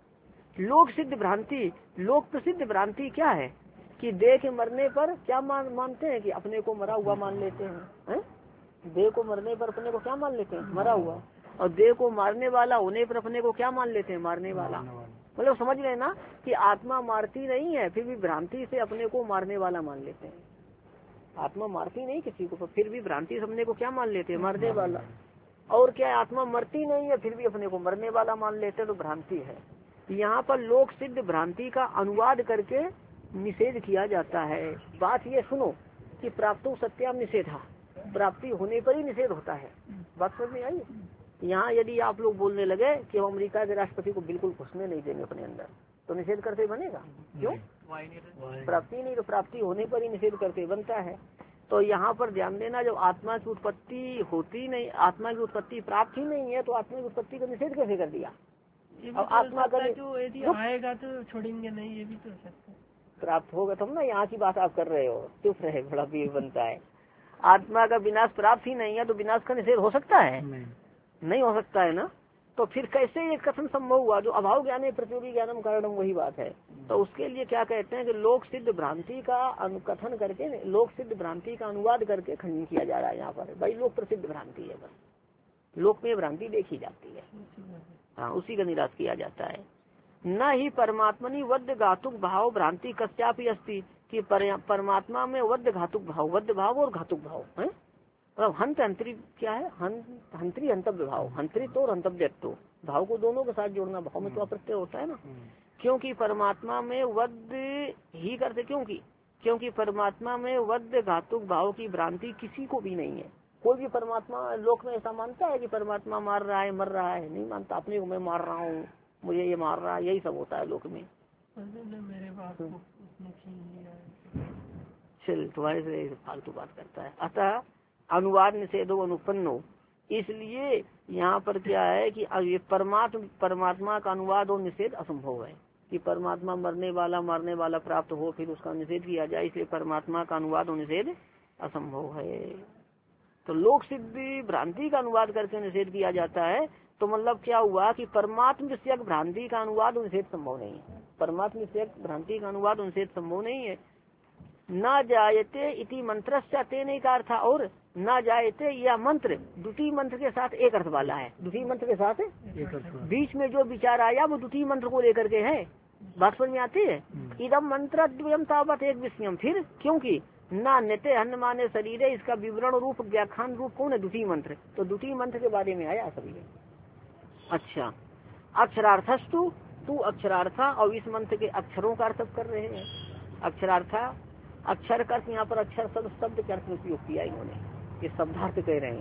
लोक सिद्ध भ्रांति, लोक प्रसिद्ध भ्रांति क्या है कि देह के मरने पर क्या मान मानते हैं कि अपने को मरा हुआ मान लेते हैं, है? देह को मरने पर अपने को क्या मान लेते हैं, मरा हुआ, और देह को मारने वाला होने पर अपने को क्या मान लेते हैं, मारने वाला। मतलब समझ रहे ना कि आत्मा मारती नहीं है, फिर भी भ्रांति से अपने को मारने वाला मान लेते हैं। आत्मा मारती नहीं किसी को, फिर भी भ्रांति से अपने को क्या मान लेते हैं, मारने वाला। और क्या आत्मा मरती नहीं है फिर भी अपने को मरने वाला मान लेते तो भ्रांति है। यहाँ पर लोक सिद्ध भ्रांति का अनुवाद करके निषेध किया जाता है। बात ये सुनो कि प्राप्तो सत्याम निषेधा, प्राप्ति होने पर ही निषेध होता है। बात समझ में आई? यहाँ यदि आप लोग बोलने लगे कि हम अमेरिका के राष्ट्रपति को बिल्कुल घुसने नहीं देंगे अपने अंदर, तो निषेध करते बनेगा? क्यों? प्राप्ति नहीं, तो प्राप्ति होने पर ही निषेध करते बनता है। तो यहाँ पर ध्यान देना, जब आत्मा की उत्पत्ति होती नहीं, आत्मा की उत्पत्ति प्राप्त ही नहीं है, तो आत्मा की उत्पत्ति का निषेध कैसे कर दिया? अब आत्मा का जो यदि आएगा तो छोड़ेंगे नहीं, ये भी तो सकता है। प्राप्त होगा तब ना, यहाँ की बात आप कर रहे हो, चुप रहे, बड़ा भी बनता है। आत्मा का विनाश प्राप्त ही नहीं है तो विनाश का निषेध हो सकता है? नहीं, नहीं हो सकता है ना। तो फिर कैसे ये कथन संभव हुआ? जो अभाव ज्ञान प्रतियोगी ज्ञानम कारणम, वही बात है। तो उसके लिए क्या कहते हैं कि लोक सिद्ध भ्रांति का अनुकथन करके, लोक सिद्ध भ्रांति का अनुवाद करके खंडन किया जा रहा है यहाँ पर। भाई लोक प्रसिद्ध भ्रांति है, बस लोक में भ्रांति देखी जाती है, हाँ, उसी का निराश किया जाता है। न ही परमात्मनि वद्य घातुक भाव भ्रांति कस्यापि अस्ति, कि परमात्मा में वद्य घातुक भाव, वद्य भाव और घातुक भाव है, मतलब हंत हंत्री क्या है, हंत हंत्री हंतव्य भाव, हंत्रित और हंतव्यत्व भाव को दोनों के साथ जोड़ना, भाव में तो अप्रत्यय होता है ना। क्योंकि परमात्मा में वद्य ही करते, क्योंकि क्योंकि परमात्मा में वद्य घातुक भाव की भ्रांति किसी को भी नहीं है। कोई भी परमात्मा लोक में ऐसा मानता है कि परमात्मा मार रहा है मर रहा है? नहीं मानता। अपने को मैं मार रहा हूँ, मुझे ये मार रहा है, यही सब होता है लोक में। मेरे बाप को उसने छीन लिया, चल तुम्हारे से फालतू बात करता है। अतः अनुवाद निषेधो अनुपन्नो, इसलिए यहाँ पर क्या है कि ये परमात्मा परमात्मा का अनुवाद और निषेध असंभव है कि परमात्मा मरने वाला मारने वाला प्राप्त हो फिर उसका निषेध किया जाए, इसलिए परमात्मा का अनुवाद और निषेध असंभव है। तो लोक सिद्धि भ्रांति का अनुवाद करके निषेध किया जाता है। तो मतलब क्या हुआ कि परमात्म विषयक भ्रांति का अनुवाद और निषेध संभव नहीं है। परमात्म विषयक भ्रांति का अनुवाद और निषेध संभव नहीं है। न जायते इति मंत्र से नहीं का अर्थ, और न जायते यह मंत्र द्वितीय मंत्र के साथ एक अर्थ वाला है। द्वितीय मंत्र के साथ बीच में जो विचार आया वो द्वितीय मंत्र को लेकर के है। बात समझ में आती है? इदम मंत्र द्वयम तावत एक विषयम, फिर क्योंकि ना नेते हन्न माने शरीर, इसका विवरण रूप व्याख्यान रूप कौन है? द्वितीय मंत्र। तो द्वितीय मंत्र के बारे में आया सभी। अच्छा, अक्षरार्थस्तु, तू अक्षरार्था, और इस मंत्र के अक्षरों का अर्थ कर रहे हैं। अक्षरार्था, अक्षर का अर्थ यहाँ पर अक्षर शब्द शब्द के अर्थ में उपयोग किया इन्होंने, ये शब्दार्थ कह रहे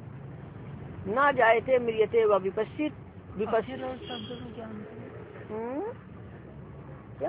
हैं। ना जायते मृियते व विपश्चित, विपश्चित क्या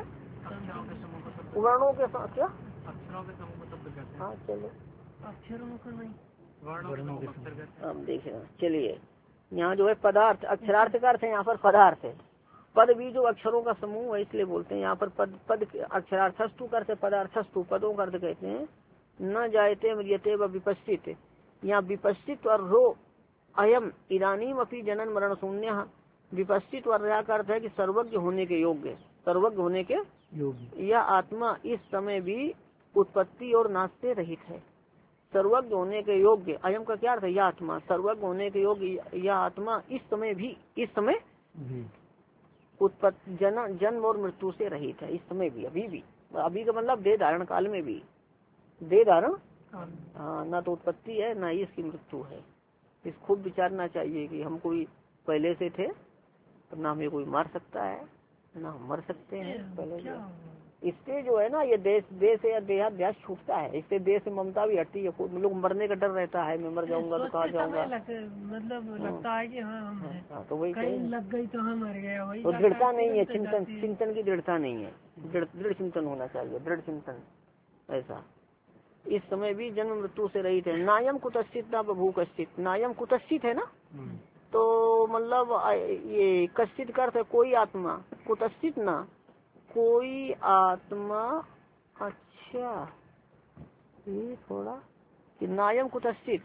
वर्णों के साथ, क्या अक्षरों के समूह को शब्द कहते हैं। हाँ चलो, अक्षरों को नहीं, वर्णों के समूह। हम देखें, चलिए यहाँ जो है पदार्थ, अक्षरार्थ का अर्थ है यहाँ पर पदार्थ है। पद भी जो अक्षरों का समूह है इसलिए बोलते हैं यहाँ पर पद। पद अक्षरार्थस्तु करते पदार्थस्तु, पदों का अर्थ कहते हैं। न जायते मृियते व विपश्चित, यहाँ विपश्चित और रो अयम इदानीम अपनी जनन मरण शून्य। विपश्चित और का अर्थ है कि सर्वज्ञ होने के योग्य, सर्वज्ञ होने के योग्य। यह आत्मा इस समय भी उत्पत्ति और नाश से रहित है। सर्वज्ञ होने के योग्य, अयम का क्या अर्थ है? यह आत्मा सर्वज्ञ होने के योग्य, यह आत्मा इस समय भी, इस समय उत्पत्ति जन जन्म और मृत्यु से रहित है। इस समय भी, अभी भी, अभी का मतलब देह धारण काल में भी, देह धारण हाँ, ना तो उत्पत्ति है ना ही इसकी मृत्यु है। इस खूब विचारना चाहिए कि हम कोई पहले से थे, ना हमें कोई मार सकता है ना हम मर सकते हैं पहले। इससे जो है ना ये देश देश या देहाध्यास छूटता है, इससे देश से ममता भी हटती है। लोग मरने का डर रहता है, मैं मर जाऊंगा तो कहाँ जाऊंगा, मतलब लगता है कि हाँ हम हैं। हाँ, तो वही लग गई तो हम मर गए, वही तो दृढ़ता नहीं है, चिंतन चिंतन की दृढ़ता नहीं है। दृढ़ चिंतन होना चाहिए, दृढ़ चिंतन। ऐसा इस समय भी जन्म मृत्यु से रहित है। नायम कुतश्चित ना बभू कश्चित, नायम कुतश्चित है ना, तो मतलब ये कश्चित का अर्थ है कोई आत्मा, कुतश्चित ना कोई आत्मा। अच्छा, ये थोड़ा कि नायम कुतश्चित,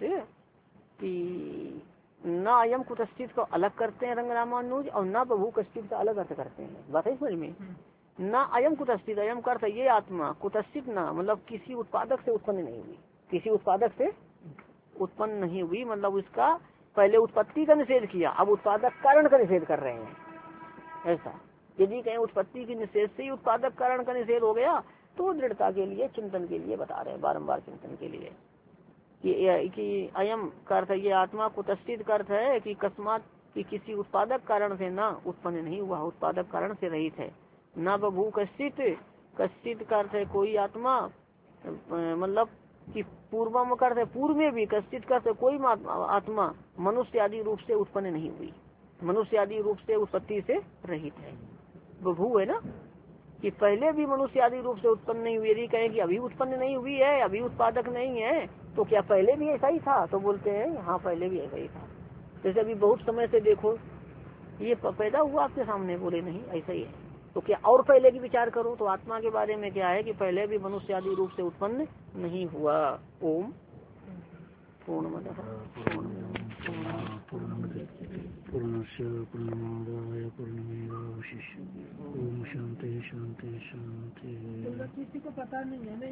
कि नायम कुतश्चित को अलग करते हैं रंग रामानुज, और ना बभू कश्चित का अलग अर्थ करते हैं। बात है समझ में? ना अयम कुतश्चित, अयम का अर्थ ये आत्मा, कुतश्चित ना मतलब किसी उत्पादक से उत्पन्न नहीं हुई, किसी उत्पादक से उत्पन्न नहीं हुई। मतलब इसका पहले उत्पत्ति का निषेध किया, अब उत्पादक कारण का निषेध कर रहे हैं। ऐसा यदि कहीं उत्पत्ति की निषेध से ही उत्पादक कारण का निषेध हो गया तो दृढ़ता के लिए, चिंतन के लिए बता रहे हैं, बारंबार चिंतन के लिए। कि, कि अयम का अर्थ ये आत्मा कुतश्चित का अर्थ है कि कस्मात कि किसी उत्पादक कारण से ना उत्पन्न नहीं हुआ, उत्पादक कारण से रहित है। न बभू कश्चित, कश्चित का अर्थ है कोई आत्मा, मतलब कि पूर्वम का अर्थ है पूर्व में भी, कश्चित का अर्थ है कोई आत्मा मनुष्य आदि रूप से उत्पन्न नहीं हुई, मनुष्य आदि रूप से उत्पत्ति से रहित है। बभू है ना कि पहले भी मनुष्य आदि रूप से उत्पन्न नहीं हुई। यदि कहें कि अभी उत्पन्न नहीं हुई है, अभी उत्पादक नहीं है, तो क्या पहले भी ऐसा ही था? तो बोलते हैं हाँ पहले भी ऐसा ही था। जैसे अभी बहुत समय से देखो ये पैदा हुआ आपके सामने, बोले नहीं ऐसा ही है। तो क्या और पहले की विचार करो तो आत्मा के बारे में क्या है कि पहले भी मनुष्य आदि रूप से उत्पन्न नहीं हुआ। ओम पूर्णमदः पूर्णस्य पूर्णमादाय पूर्णमेवावशिष्यते। ओम शांति शांति शांति। किसी को पता नहीं है ना।